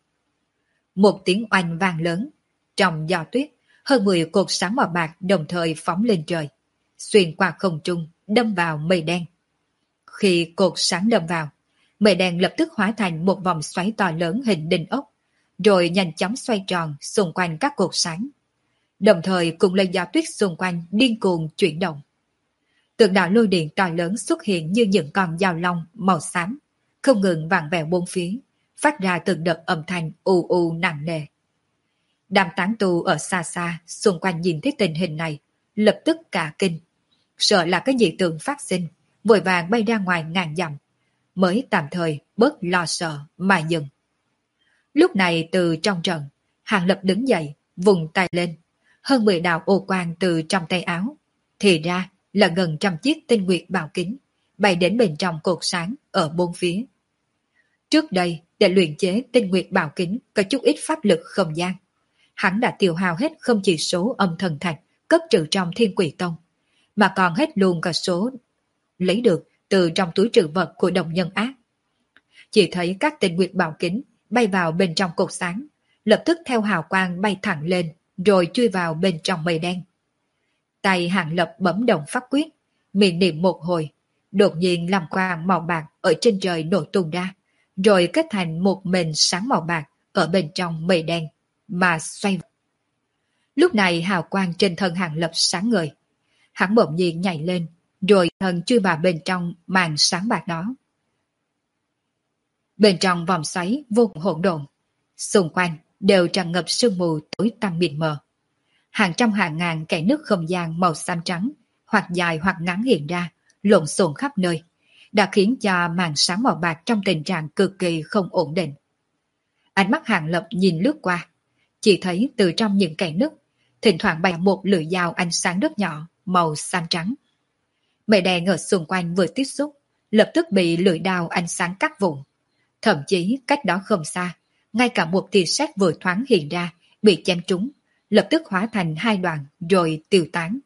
Một tiếng oanh vang lớn, trong gió tuyết, hơn 10 cột sáng màu bạc đồng thời phóng lên trời, xuyên qua không trung, đâm vào mây đen. Khi cột sáng đâm vào, mây đen lập tức hóa thành một vòng xoáy to lớn hình đinh ốc, rồi nhanh chóng xoay tròn xung quanh các cột sáng. Đồng thời cùng lấy gió tuyết xung quanh điên cuồng chuyển động. Từng đạo lôi điện to lớn xuất hiện như những con dao long màu xám, không ngừng vặn vẹo bốn phía, phát ra từng đợt âm thanh u u nặng nề. Đám tán tu ở xa xa xung quanh nhìn thấy tình hình này, lập tức cả kinh, sợ là cái dị tượng phát sinh, vội vàng bay ra ngoài ngàn dặm, mới tạm thời bớt lo sợ mà dừng. Lúc này từ trong trận, Hàng Lập đứng dậy, vùng tay lên, hơn 10 đạo ô quang từ trong tay áo, thì ra là gần trăm chiếc tinh nguyệt bảo kính bay đến bên trong cột sáng ở bốn phía. Trước đây, để luyện chế tinh nguyệt bảo kính có chút ít pháp lực không gian, hắn đã tiêu hao hết không chỉ số âm thần thạch cất trữ trong Thiên Quỷ Tông, mà còn hết luôn cả số lấy được từ trong túi trữ vật của đồng nhân ác. Chỉ thấy các tinh nguyệt bảo kính bay vào bên trong cột sáng, lập tức theo hào quang bay thẳng lên, rồi chui vào bên trong mây đen. Tay Hàng Lập bấm động pháp quyết, miệng niệm một hồi, đột nhiên làm quang màu bạc ở trên trời nổ tung ra, rồi kết thành một mền sáng màu bạc ở bên trong mây đen mà xoay. Lúc này hào quang trên thân Hàng Lập sáng ngời, hắn bỗng nhiên nhảy lên, rồi thân chui vào bên trong màn sáng bạc đó. Bên trong vòng xoáy vô cùng hỗn độn, xung quanh đều tràn ngập sương mù tối tăm mịt mờ. Hàng trăm hàng ngàn kẽ nước không gian màu xám trắng, hoặc dài hoặc ngắn hiện ra, lộn xộn khắp nơi, đã khiến cho màn sáng màu bạc trong tình trạng cực kỳ không ổn định. Ánh mắt Hàng Lập nhìn lướt qua, chỉ thấy từ trong những kẽ nước, thỉnh thoảng bay một lưỡi dao ánh sáng rất nhỏ, màu xám trắng. Mây đen ở xung quanh vừa tiếp xúc, lập tức bị lưỡi dao ánh sáng cắt vụn. Thậm chí cách đó không xa, ngay cả một tia sét vừa thoáng hiện ra, bị chém trúng, lập tức hóa thành hai đoạn rồi tiêu tán.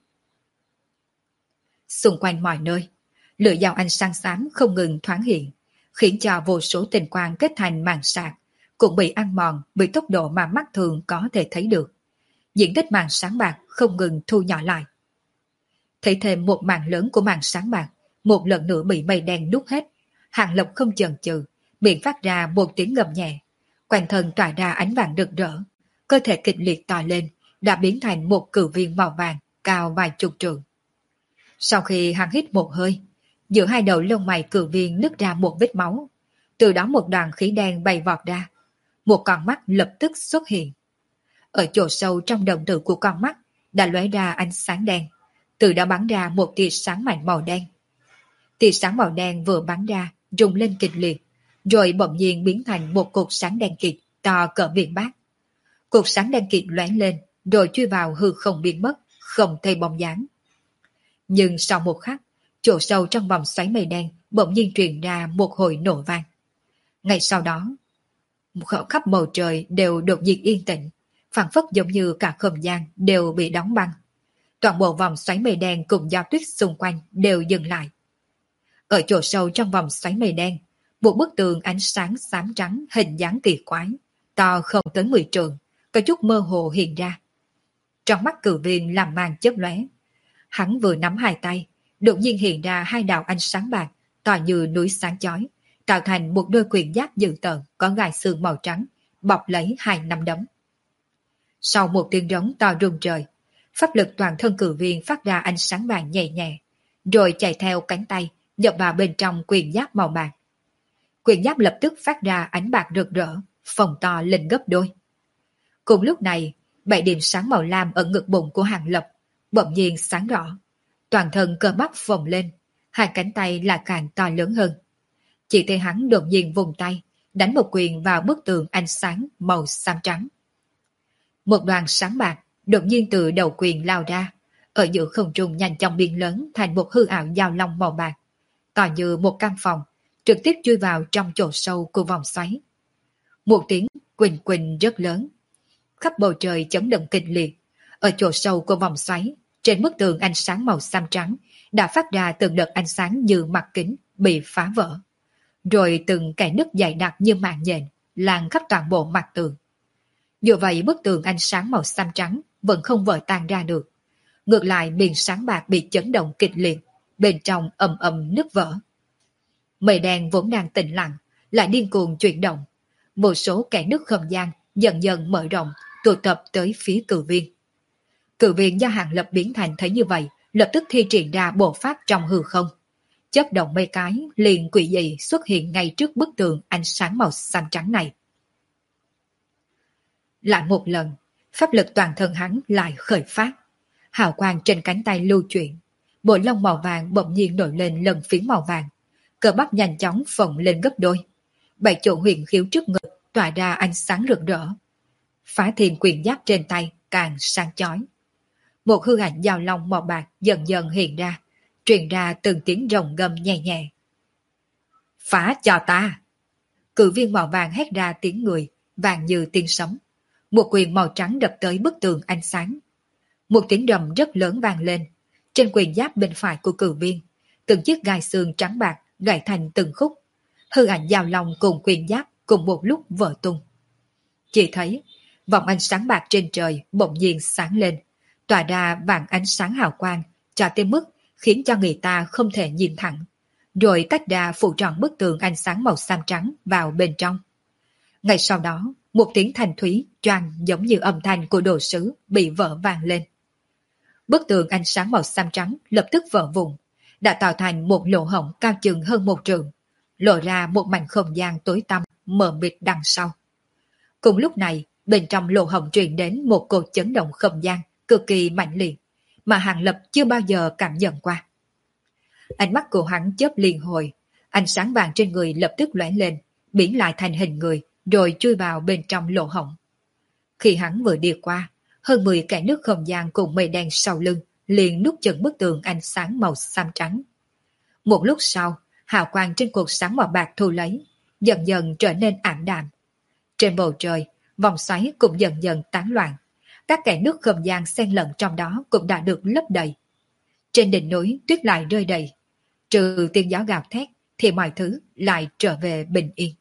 Xung quanh mọi nơi, lưỡi dao ánh sáng xám không ngừng thoáng hiện, khiến cho vô số tình quang kết thành màn sạc, cũng bị ăn mòn bởi tốc độ mà mắt thường có thể thấy được. Diện tích màn sáng bạc không ngừng thu nhỏ lại. Thấy thêm một màn lớn của màn sáng bạc, một lần nữa bị mây đen nuốt hết, Hàng Lập không chần chừ, miệng phát ra một tiếng gầm nhẹ, quanh thân tỏa ra ánh vàng rực rỡ, cơ thể kịch liệt to lên, đã biến thành một cự viên màu vàng cao vài chục trượng. Sau khi hắn hít một hơi, giữa hai đầu lông mày cự viên nứt ra một vết máu, từ đó một đoàn khí đen bay vọt ra, một con mắt lập tức xuất hiện. Ở chỗ sâu trong đồng tử của con mắt đã lóe ra ánh sáng đen, từ đó bắn ra một tia sáng mạnh màu đen. Tia sáng màu đen vừa bắn ra, rung lên kịch liệt, rồi bỗng nhiên biến thành một cột sáng đen kịt to cỡ viên bát. Cột sáng đen kịt lóe lên, rồi chui vào hư không biến mất, không thấy bóng dáng. Nhưng sau một khắc, chỗ sâu trong vòng xoáy mây đen bỗng nhiên truyền ra một hồi nổ vang. Ngay sau đó, khắp bầu trời đều đột nhiên yên tĩnh, phảng phất giống như cả không gian đều bị đóng băng. Toàn bộ vòng xoáy mây đen cùng gió tuyết xung quanh đều dừng lại. Ở chỗ sâu trong vòng xoáy mây đen, một bức tường ánh sáng xám trắng hình dáng kỳ quái, to không tới 10 trượng, có chút mơ hồ hiện ra. Trong mắt cử viên làm màn chớp lóe, hắn vừa nắm hai tay, đột nhiên hiện ra hai đạo ánh sáng bạc, to như núi sáng chói, tạo thành một đôi quyền giáp dữ tợn có gai xương màu trắng, bọc lấy hai nắm đấm. Sau một tiếng rống to rung trời, pháp lực toàn thân cử viên phát ra ánh sáng vàng nhẹ nhẹ, rồi chạy theo cánh tay, nhập vào bên trong quyền giáp màu bạc. Quyền giáp lập tức phát ra ánh bạc rực rỡ, phồng to lên gấp đôi. Cùng lúc này, 7 điểm sáng màu lam ở ngực bụng của Hàng Lập bỗng nhiên sáng rõ, toàn thân cơ bắp phồng lên, hai cánh tay lại càng to lớn hơn. Chỉ thấy hắn đột nhiên vùng tay, đánh một quyền vào bức tường ánh sáng màu xám trắng. Một đoàn sáng bạc đột nhiên từ đầu quyền lao ra, ở giữa không trung nhanh chóng biến lớn thành một hư ảo giao long màu bạc, to như một căn phòng, trực tiếp chui vào trong chỗ sâu của vòng xoáy. Một tiếng quỳnh quỳnh rất lớn, khắp bầu trời chấn động kịch liệt. Ở chỗ sâu của vòng xoáy, trên bức tường ánh sáng màu xám trắng đã phát ra từng đợt ánh sáng như mặt kính bị phá vỡ, rồi từng kẽ nứt dày đặc như mạng nhện lan khắp toàn bộ mặt tường. Dù vậy bức tường ánh sáng màu xám trắng vẫn không vỡ tan ra được, ngược lại miền sáng bạc bị chấn động kịch liệt, bên trong ầm ầm nứt vỡ. Mây đen vốn đang tĩnh lặng lại điên cuồng chuyển động, một số kẽ nứt không gian dần dần mở rộng, tụ tập tới phía cử viên. Cử viên do Hàng Lập biến thành thấy như vậy, lập tức thi triển ra bộ pháp trong hư không, chớp động mấy cái liền quỷ dị xuất hiện ngay trước bức tường ánh sáng màu xám trắng này. Lại một lần, pháp lực toàn thân hắn lại khởi phát, hào quang trên cánh tay lưu chuyển, bộ lông màu vàng bỗng nhiên nổi lên lần phiến màu vàng, cơ bắp nhanh chóng phồng lên gấp đôi, 7 chỗ huyền khiếu trước ngực tỏa ra ánh sáng rực rỡ. Phá thiên quyền giáp trên tay càng sáng chói. Một hư ảnh giao long màu bạc dần dần hiện ra, truyền ra từng tiếng rồng gầm nhẹ nhẹ. Phá cho ta! Cự viên màu vàng hét ra tiếng người, vàng như tiếng sấm. Một quyền màu trắng đập tới bức tường ánh sáng. Một tiếng rầm rất lớn vang lên. Trên quyền giáp bên phải của cự viên, từng chiếc gai xương trắng bạc gãy thành từng khúc. Hư ảnh giao long cùng quyền giáp cùng một lúc vỡ tung. Chỉ thấy vòng ánh sáng bạc trên trời bỗng nhiên sáng lên, tỏa ra vàng ánh sáng hào quang, cho tới mức khiến cho người ta không thể nhìn thẳng, rồi tách ra phủ tròn bức tường ánh sáng màu xám trắng vào bên trong. Ngay sau đó, một tiếng thanh thúy choang giống như âm thanh của đồ sứ bị vỡ vang lên. Bức tường ánh sáng màu xám trắng lập tức vỡ vụn, đã tạo thành một lỗ hổng cao chừng hơn 1 trượng, lộ ra một mảnh không gian tối tăm mờ mịt đằng sau. Cùng lúc này, bên trong lỗ hổng truyền đến một cột chấn động không gian cực kỳ mạnh liệt mà Hàng Lập chưa bao giờ cảm nhận qua. Ánh mắt của hắn chớp liên hồi, ánh sáng vàng trên người lập tức lóe lên, biến lại thành hình người, rồi chui vào bên trong lỗ hổng. Khi hắn vừa đi qua, hơn 10 kẽ nước không gian cùng mây đen sau lưng liền nuốt chửng bức tường ánh sáng màu xám trắng. Một lúc sau, hào quang trên cột sáng màu bạc thu lấy, dần dần trở nên ảm đạm. Trên bầu trời, vòng xoáy cũng dần dần tán loạn. Các kẽ nước không gian xen lẫn trong đó cũng đã được lấp đầy. Trên đỉnh núi tuyết lại rơi đầy. Trừ tiếng gió gào thét thì mọi thứ lại trở về bình yên.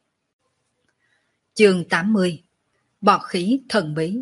Chương 80. Bọt khí thần bí.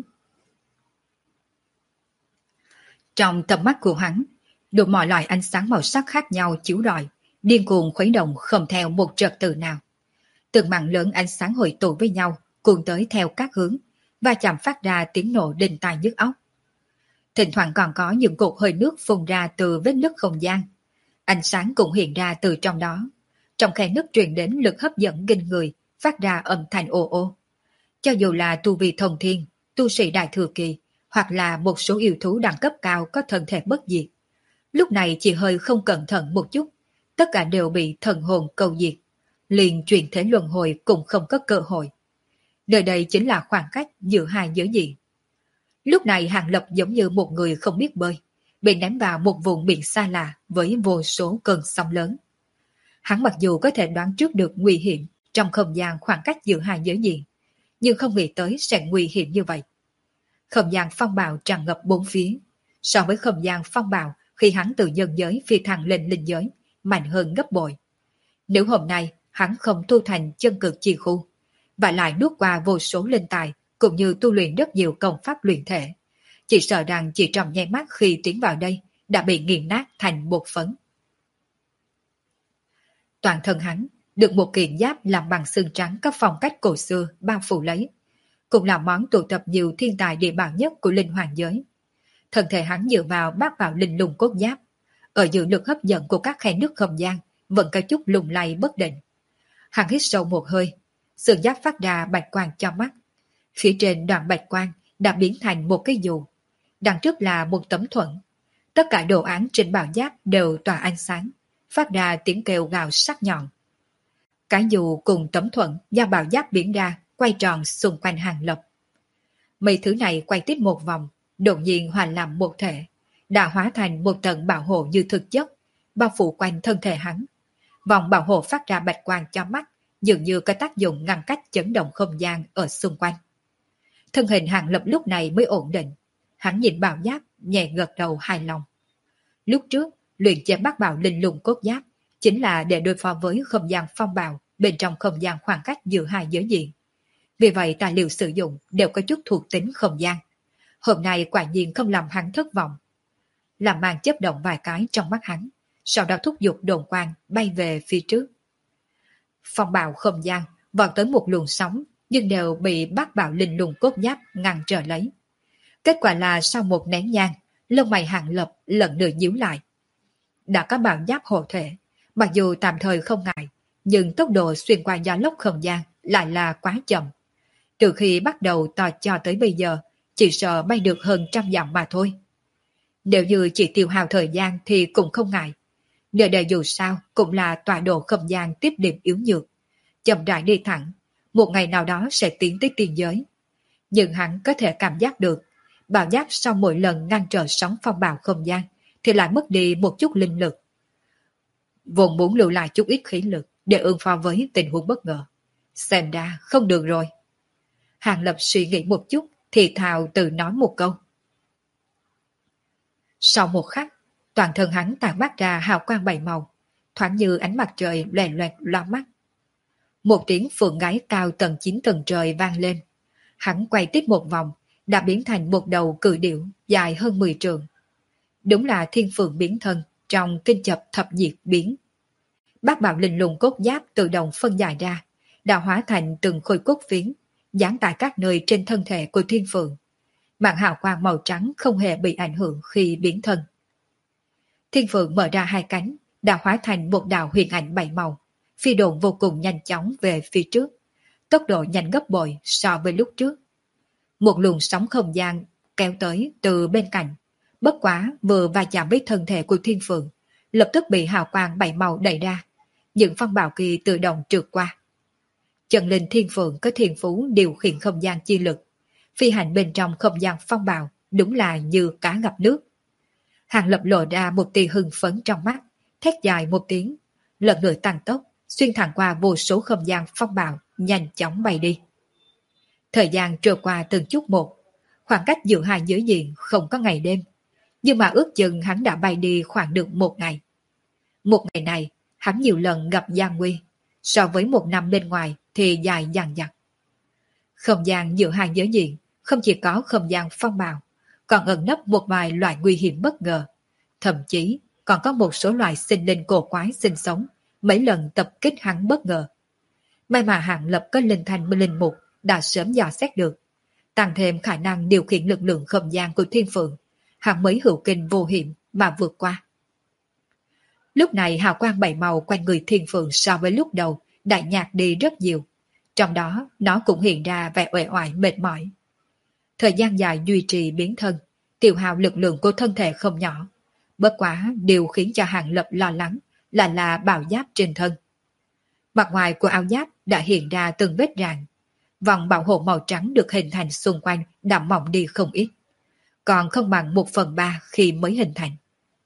Trong tầm mắt của hắn, đủ mọi loại ánh sáng màu sắc khác nhau chiếu rọi, điên cuồng khuấy động không theo một trật tự nào. Từng mảng lớn ánh sáng hội tụ với nhau, cuốn tới theo các hướng, và chạm phát ra tiếng nổ đinh tai nhức óc. Thỉnh thoảng còn có những cột hơi nước phun ra từ vết nứt không gian. Ánh sáng cũng hiện ra từ trong đó. Trong khe nứt truyền đến lực hấp dẫn kinh người, phát ra âm thanh ồ ồ. Cho dù là tu vi thông thiên, tu sĩ đại thừa kỳ, hoặc là một số yêu thú đẳng cấp cao có thân thể bất diệt, lúc này chỉ hơi không cẩn thận một chút, tất cả đều bị thần hồn câu diệt, liền chuyển thế luân hồi cũng không có cơ hội. Nơi đây chính là khoảng cách giữa hai giới diện. Lúc này Hàng Lập giống như một người không biết bơi, bị ném vào một vùng biển xa lạ với vô số cơn sóng lớn. Hắn mặc dù có thể đoán trước được nguy hiểm trong không gian khoảng cách giữa hai giới diện, nhưng không nghĩ tới sẽ nguy hiểm như vậy. Không gian phong bạo tràn ngập bốn phía, so với không gian phong bạo khi hắn từ nhân giới phi thăng lên linh giới, mạnh hơn gấp bội. Nếu hôm nay hắn không thu thành chân cực chi khu, và lại nuốt qua vô số linh tài, cũng như tu luyện rất nhiều công pháp luyện thể, chỉ sợ rằng chỉ trong nháy mắt khi tiến vào đây đã bị nghiền nát thành bột phấn. Toàn thân hắn được một kiện giáp làm bằng xương trắng có phong cách cổ xưa bao phủ lấy, cũng là món tụ tập nhiều thiên tài địa bảo nhất của linh hoàng giới. Thân thể hắn dựa vào bác vào linh lùng cốt giáp, ở giữa lực hấp dẫn của các khe nước không gian vẫn có chút lung lay bất định. Hắn hít sâu một hơi, xương giáp phát ra bạch quang cho mắt. Phía trên đoạn bạch quang đã biến thành một cái dù, đằng trước là một tấm thuẫn. Tất cả đồ án trên bảo giáp đều tỏa ánh sáng, phát ra tiếng kêu gào sắc nhọn. Cái dù cùng tấm thuẫn do bảo giáp biến ra quay tròn xung quanh Hàng Lập. Mấy thứ này quay tiếp một vòng, đột nhiên hòa làm một thể, đã hóa thành một tầng bảo hộ như thực chất, bao phủ quanh thân thể hắn. Vòng bảo hộ phát ra bạch quang cho mắt, dường như có tác dụng ngăn cách chấn động không gian ở xung quanh. Thân hình Hàng Lập lúc này mới ổn định, hắn nhìn bảo giáp, nhẹ gật đầu hài lòng. Lúc trước, luyện chế bát bảo linh lung cốt giáp chính là để đối phó với không gian phong bạo bên trong không gian khoảng cách giữa hai giới diện. Vì vậy tài liệu sử dụng đều có chút thuộc tính không gian. Hôm nay quả nhiên không làm hắn thất vọng. Làm màn chớp động vài cái trong mắt hắn, sau đó thúc giục đồn quang bay về phía trước. Phong bạo không gian vọt tới một luồng sóng, nhưng đều bị bát bảo linh lung cốt giáp ngăn trở lấy. Kết quả là sau một nén nhang, lông mày Hàng Lập lần nữa nhíu lại. Đã có bảo giáp hộ thể, mặc dù tạm thời không ngại, nhưng tốc độ xuyên qua gió lốc không gian lại là quá chậm. Từ khi bắt đầu tò cho tới bây giờ, chỉ sợ bay được hơn 100 dặm mà thôi. Nếu như chỉ tiêu hao thời gian thì cũng không ngại. Nơi đây dù sao cũng là tọa độ không gian tiếp điểm yếu nhược. Chậm rãi đi thẳng, một ngày nào đó sẽ tiến tới tiên giới. Nhưng hắn có thể cảm giác được, bảo giáp sau mỗi lần ngăn trở sóng phong bạo không gian thì lại mất đi một chút linh lực. Vốn muốn lưu lại chút ít khí lực để ứng phó với tình huống bất ngờ. Xem ra không được rồi. Hàng Lập suy nghĩ một chút thì thào tự nói một câu. Sau một khắc, toàn thân hắn tản mát ra hào quang bảy màu, thoáng như ánh mặt trời loè loẹt loa mắt. Một tiếng phượng gáy cao tầng 9 tầng trời vang lên. Hắn quay tiếp một vòng, đã biến thành một đầu cự điểu dài hơn 10 trượng. Đúng là thiên phượng biến thân trong kinh chập thập diệt biến. Bát bảo linh lung cốt giáp tự động phân giải ra, đã hóa thành từng khối cốt phiến, dán tại các nơi trên thân thể của thiên phượng. Màn hào quang màu trắng không hề bị ảnh hưởng khi biến thân. Thiên phượng mở ra hai cánh, đã hóa thành một đạo huyền ảnh bảy màu, phi độn vô cùng nhanh chóng về phía trước, tốc độ nhanh gấp bội so với lúc trước. Một luồng sóng không gian kéo tới từ bên cạnh, bất quá vừa va chạm với thân thể của thiên phượng, lập tức bị hào quang bảy màu đẩy ra, những phong bạo kỳ tự động trượt qua. Chân linh thiên phượng có thiên phú điều khiển không gian chi lực, phi hành bên trong không gian phong bạo đúng là như cá gặp nước. Hàng Lập lộ ra một tia hưng phấn trong mắt, thét dài một tiếng, lần nữa tăng tốc, xuyên thẳng qua vô số không gian phong bạo, nhanh chóng bay đi. Thời gian trôi qua từng chút một, khoảng cách giữa hai giới diện không có ngày đêm, nhưng mà ước chừng hắn đã bay đi khoảng được một ngày. Một ngày này, hắn nhiều lần gặp gian nguy, so với một năm bên ngoài thì dài dằng dặc. Không gian giữa hai giới diện không chỉ có không gian phong bạo, còn ẩn nấp một vài loại nguy hiểm bất ngờ. Thậm chí còn có một số loài sinh linh cổ quái sinh sống, mấy lần tập kích hắn bất ngờ. May mà Hàng Lập có linh thành linh mục đã sớm dò xét được, tăng thêm khả năng điều khiển lực lượng không gian của thiên phượng, hắn mới hữu kinh vô hiểm mà vượt qua. Lúc này hào quang bảy màu quanh người thiên phượng so với lúc đầu đã nhạt đi rất nhiều, trong đó nó cũng hiện ra vẻ uể oải mệt mỏi. Thời gian dài duy trì biến thân, tiêu hao lực lượng của thân thể không nhỏ. Bất quá điều khiến cho Hàng Lập lo lắng là bào giáp trên thân. Mặt ngoài của áo giáp đã hiện ra từng vết rạn, vòng bảo hộ màu trắng được hình thành xung quanh đã mỏng đi không ít, còn không bằng 1/3 khi mới hình thành.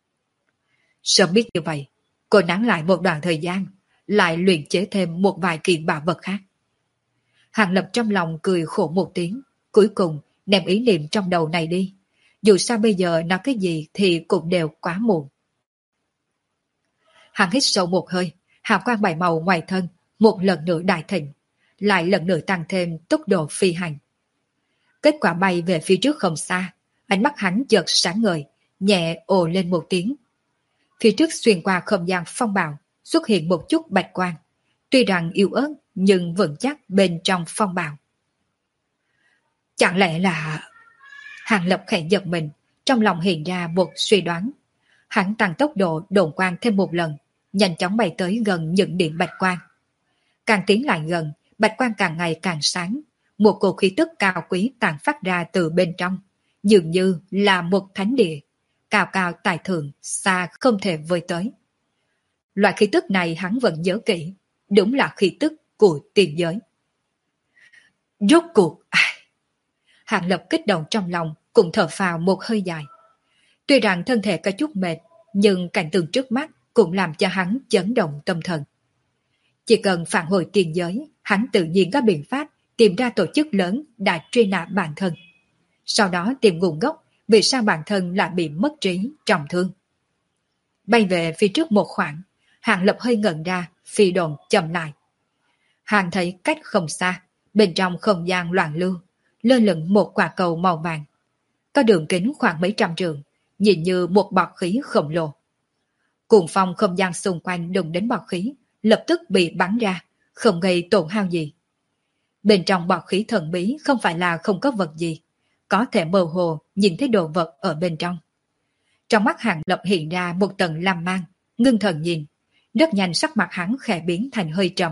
Sớm biết như vậy, cô nán lại một đoạn thời gian, lại luyện chế thêm một vài kiện bảo vật khác. Hàng Lập trong lòng cười khổ một tiếng, cuối cùng ném ý niệm trong đầu này đi. Dù sao bây giờ nói cái gì thì cũng đều quá muộn. Hắn hít sâu một hơi, hào quang bảy màu ngoài thân một lần nữa đại thịnh, lại lần nữa tăng thêm tốc độ phi hành. Kết quả bay về phía trước không xa, ánh mắt hắn chợt sáng ngời, nhẹ ồ lên một tiếng. Phía trước xuyên qua không gian phong bạo, xuất hiện một chút bạch quang, tuy rằng yếu ớt nhưng vững chắc bên trong phong bạo. Chẳng lẽ là... Hàng Lập khẽ giật mình, trong lòng hiện ra một suy đoán. Hắn tăng tốc độ độn quang thêm một lần, nhanh chóng bay tới gần những điểm bạch quang. Càng tiến lại gần, bạch quang càng ngày càng sáng, một cổ khí tức cao quý tản phát ra từ bên trong, dường như là một thánh địa, cao cao tại thượng, xa không thể với tới. Loại khí tức này hắn vẫn nhớ kỹ, đúng là khí tức của tiền giới. Rốt cuộc, Hàng Lập kích động trong lòng, cũng thở phào một hơi dài. Tuy rằng thân thể có chút mệt, nhưng cảnh tượng trước mắt cũng làm cho hắn chấn động tâm thần. Chỉ cần phản hồi tiền giới, hắn tự nhiên có biện pháp tìm ra tổ chức lớn đã truy nã bản thân. Sau đó tìm nguồn gốc vì sao bản thân lại bị mất trí, trọng thương. Bay về phía trước một khoảng, Hàng Lập hơi ngẩn ra, phi đồn chậm lại. Hàng thấy cách không xa, bên trong không gian loạn lưu, lơ lửng một quả cầu màu vàng. Có đường kính khoảng mấy trăm trượng, nhìn như một bọt khí khổng lồ. Cuồng phong không gian xung quanh đụng đến bọt khí, lập tức bị bắn ra, không gây tổn hao gì. Bên trong bọt khí thần bí không phải là không có vật gì, có thể mơ hồ nhìn thấy đồ vật ở bên trong. Trong mắt Hàng Lập hiện ra một tầng lam mang, ngưng thần nhìn, rất nhanh sắc mặt hắn khẽ biến thành hơi trầm.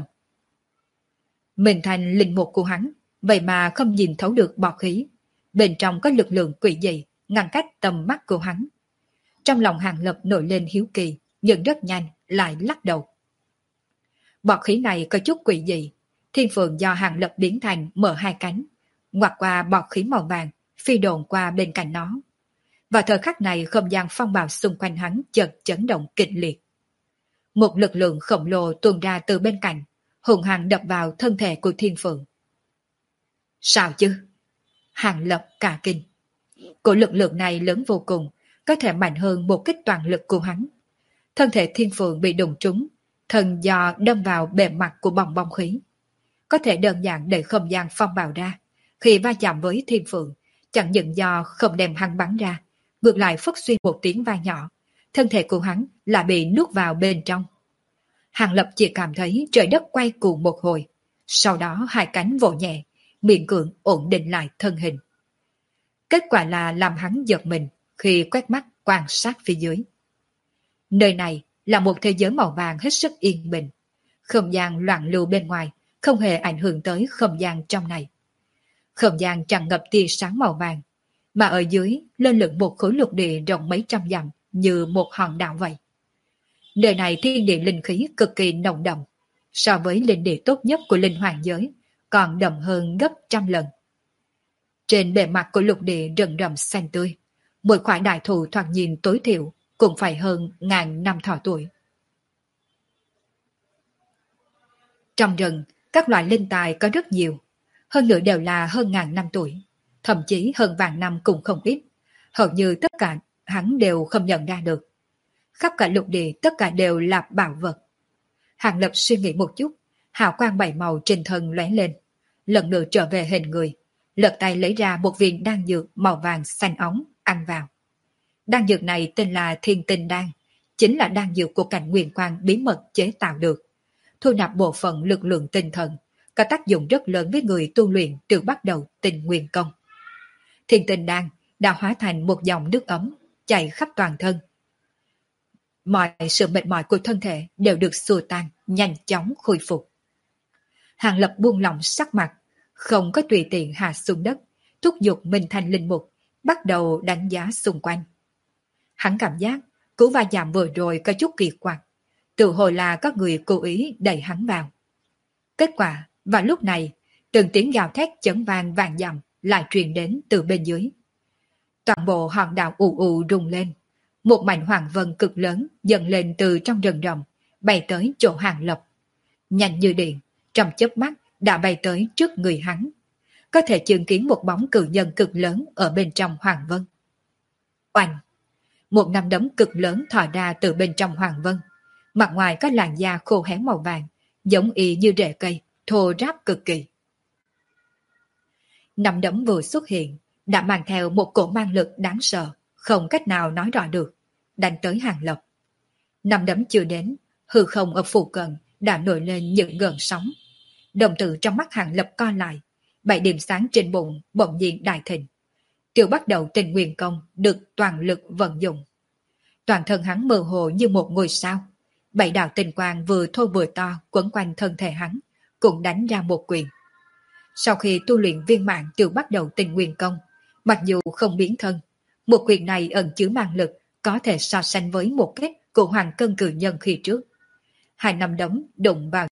Mình thành linh mục của hắn, vậy mà không nhìn thấu được bọt khí. Bên trong có lực lượng quỷ dị, ngăn cách tầm mắt của hắn. Trong lòng Hàng Lập nổi lên hiếu kỳ, nhưng rất nhanh lại lắc đầu. Bọt khí này có chút quỷ dị, thiên phượng do Hàng Lập biến thành mở hai cánh, ngoặt qua bọt khí màu vàng, phi đồn qua bên cạnh nó. Vào thời khắc này không gian phong bạo xung quanh hắn chợt chấn động kịch liệt. Một lực lượng khổng lồ tuôn ra từ bên cạnh, hùng hăng đập vào thân thể của thiên phượng. Sao chứ? Hàng Lập cả kinh. Cổ lực lượng này lớn vô cùng, có thể mạnh hơn một kích toàn lực của hắn. Thân thể thiên phượng bị đụng trúng, thần do đâm vào bề mặt của bong bong khí. Có thể đơn giản đẩy không gian phong bạo ra. Khi va chạm với thiên phượng, chẳng những do không đem hắn bắn ra, ngược lại phất xuyên một tiếng vang nhỏ, thân thể của hắn lại bị nuốt vào bên trong. Hàng Lập chỉ cảm thấy trời đất quay cuồng một hồi, sau đó hai cánh vỗ nhẹ, miệng cưỡng ổn định lại thân hình. Kết quả là làm hắn giật mình khi quét mắt quan sát phía dưới. Nơi này là một thế giới màu vàng hết sức yên bình. Không gian loạn lưu bên ngoài không hề ảnh hưởng tới không gian trong này. Không gian tràn ngập tia sáng màu vàng, mà ở dưới lên lửng một khối lục địa rộng mấy trăm dặm như một hòn đảo vậy. Nơi này thiên địa linh khí cực kỳ nồng đậm, so với linh địa tốt nhất của linh hoàng giới còn đậm hơn gấp trăm lần. Trên bề mặt của lục địa rừng rậm xanh tươi, mỗi khoải đại thụ thoạt nhìn tối thiểu cũng phải hơn 1000 năm thọ tuổi. Trong rừng, các loại linh tài có rất nhiều, hơn nữa đều là hơn 1000 năm tuổi, thậm chí hơn vạn năm cũng không ít, hầu như tất cả hắn đều không nhận ra được. Khắp cả lục địa tất cả đều là bảo vật. Hàng Lập suy nghĩ một chút, hào quang bảy màu trên thân lóe lên, lần nữa trở về hình người, lật tay lấy ra một viên đan dược màu vàng xanh óng, ăn vào. Đan dược này tên là Thiên Tinh Đan, chính là đan dược của cảnh Nguyên Quang bí mật chế tạo được, thu nạp bộ phận lực lượng tinh thần, có tác dụng rất lớn với người tu luyện từ bắt đầu Tinh Nguyên Công. Thiên Tinh Đan đã hóa thành một dòng nước ấm, chảy khắp toàn thân. Mọi sự mệt mỏi của thân thể đều được xua tan, nhanh chóng khôi phục. Hàng Lập buông lỏng sắc mặt, không có tùy tiện hạ xuống đất, thúc giục mình thành linh mục, bắt đầu đánh giá xung quanh. Hắn cảm giác cú va chạm vừa rồi có chút kỳ quặc, tự hồi là có người cố ý đẩy hắn vào. Kết quả, vào lúc này, từng tiếng gào thét chấn vang vàng dặm lại truyền đến từ bên dưới. Toàn bộ hòn đảo ù ù rung lên, một mảnh hoàng vân cực lớn dần lên từ trong rừng rậm, bay tới chỗ Hàng Lập. Nhanh như điện, trong chớp mắt đã bay tới trước người hắn. Có thể chứng kiến một bóng cự nhân cực lớn ở bên trong hoàng vân. Oanh! Một nắm đấm cực lớn thò ra từ bên trong hoàng vân. Mặt ngoài có làn da khô héo màu vàng, giống y như rễ cây, thô ráp cực kỳ. Nắm đấm vừa xuất hiện, đã mang theo một cổ mang lực đáng sợ, không cách nào nói rõ được, đánh tới Hàng Lập. Nắm đấm chưa đến, hư không ở phụ cận đã nổi lên những gợn sóng. Đồng tử trong mắt hắn lập co lại, 7 điểm sáng trên bụng bỗng nhiên đại thịnh. Kiểu bắt đầu tình nguyên công được toàn lực vận dụng. Toàn thân hắn mơ hồ như một ngôi sao. 7 đạo tình quang vừa thô vừa to quấn quanh thân thể hắn, cũng đánh ra một quyền. Sau khi tu luyện viên mãn kiểu bắt đầu tình nguyên công, mặc dù không biến thân, một quyền này ẩn chứa mang lực có thể so sánh với một kích của Hoàng Cân Cử Nhân khi trước. Hai nắm đấm đụng vào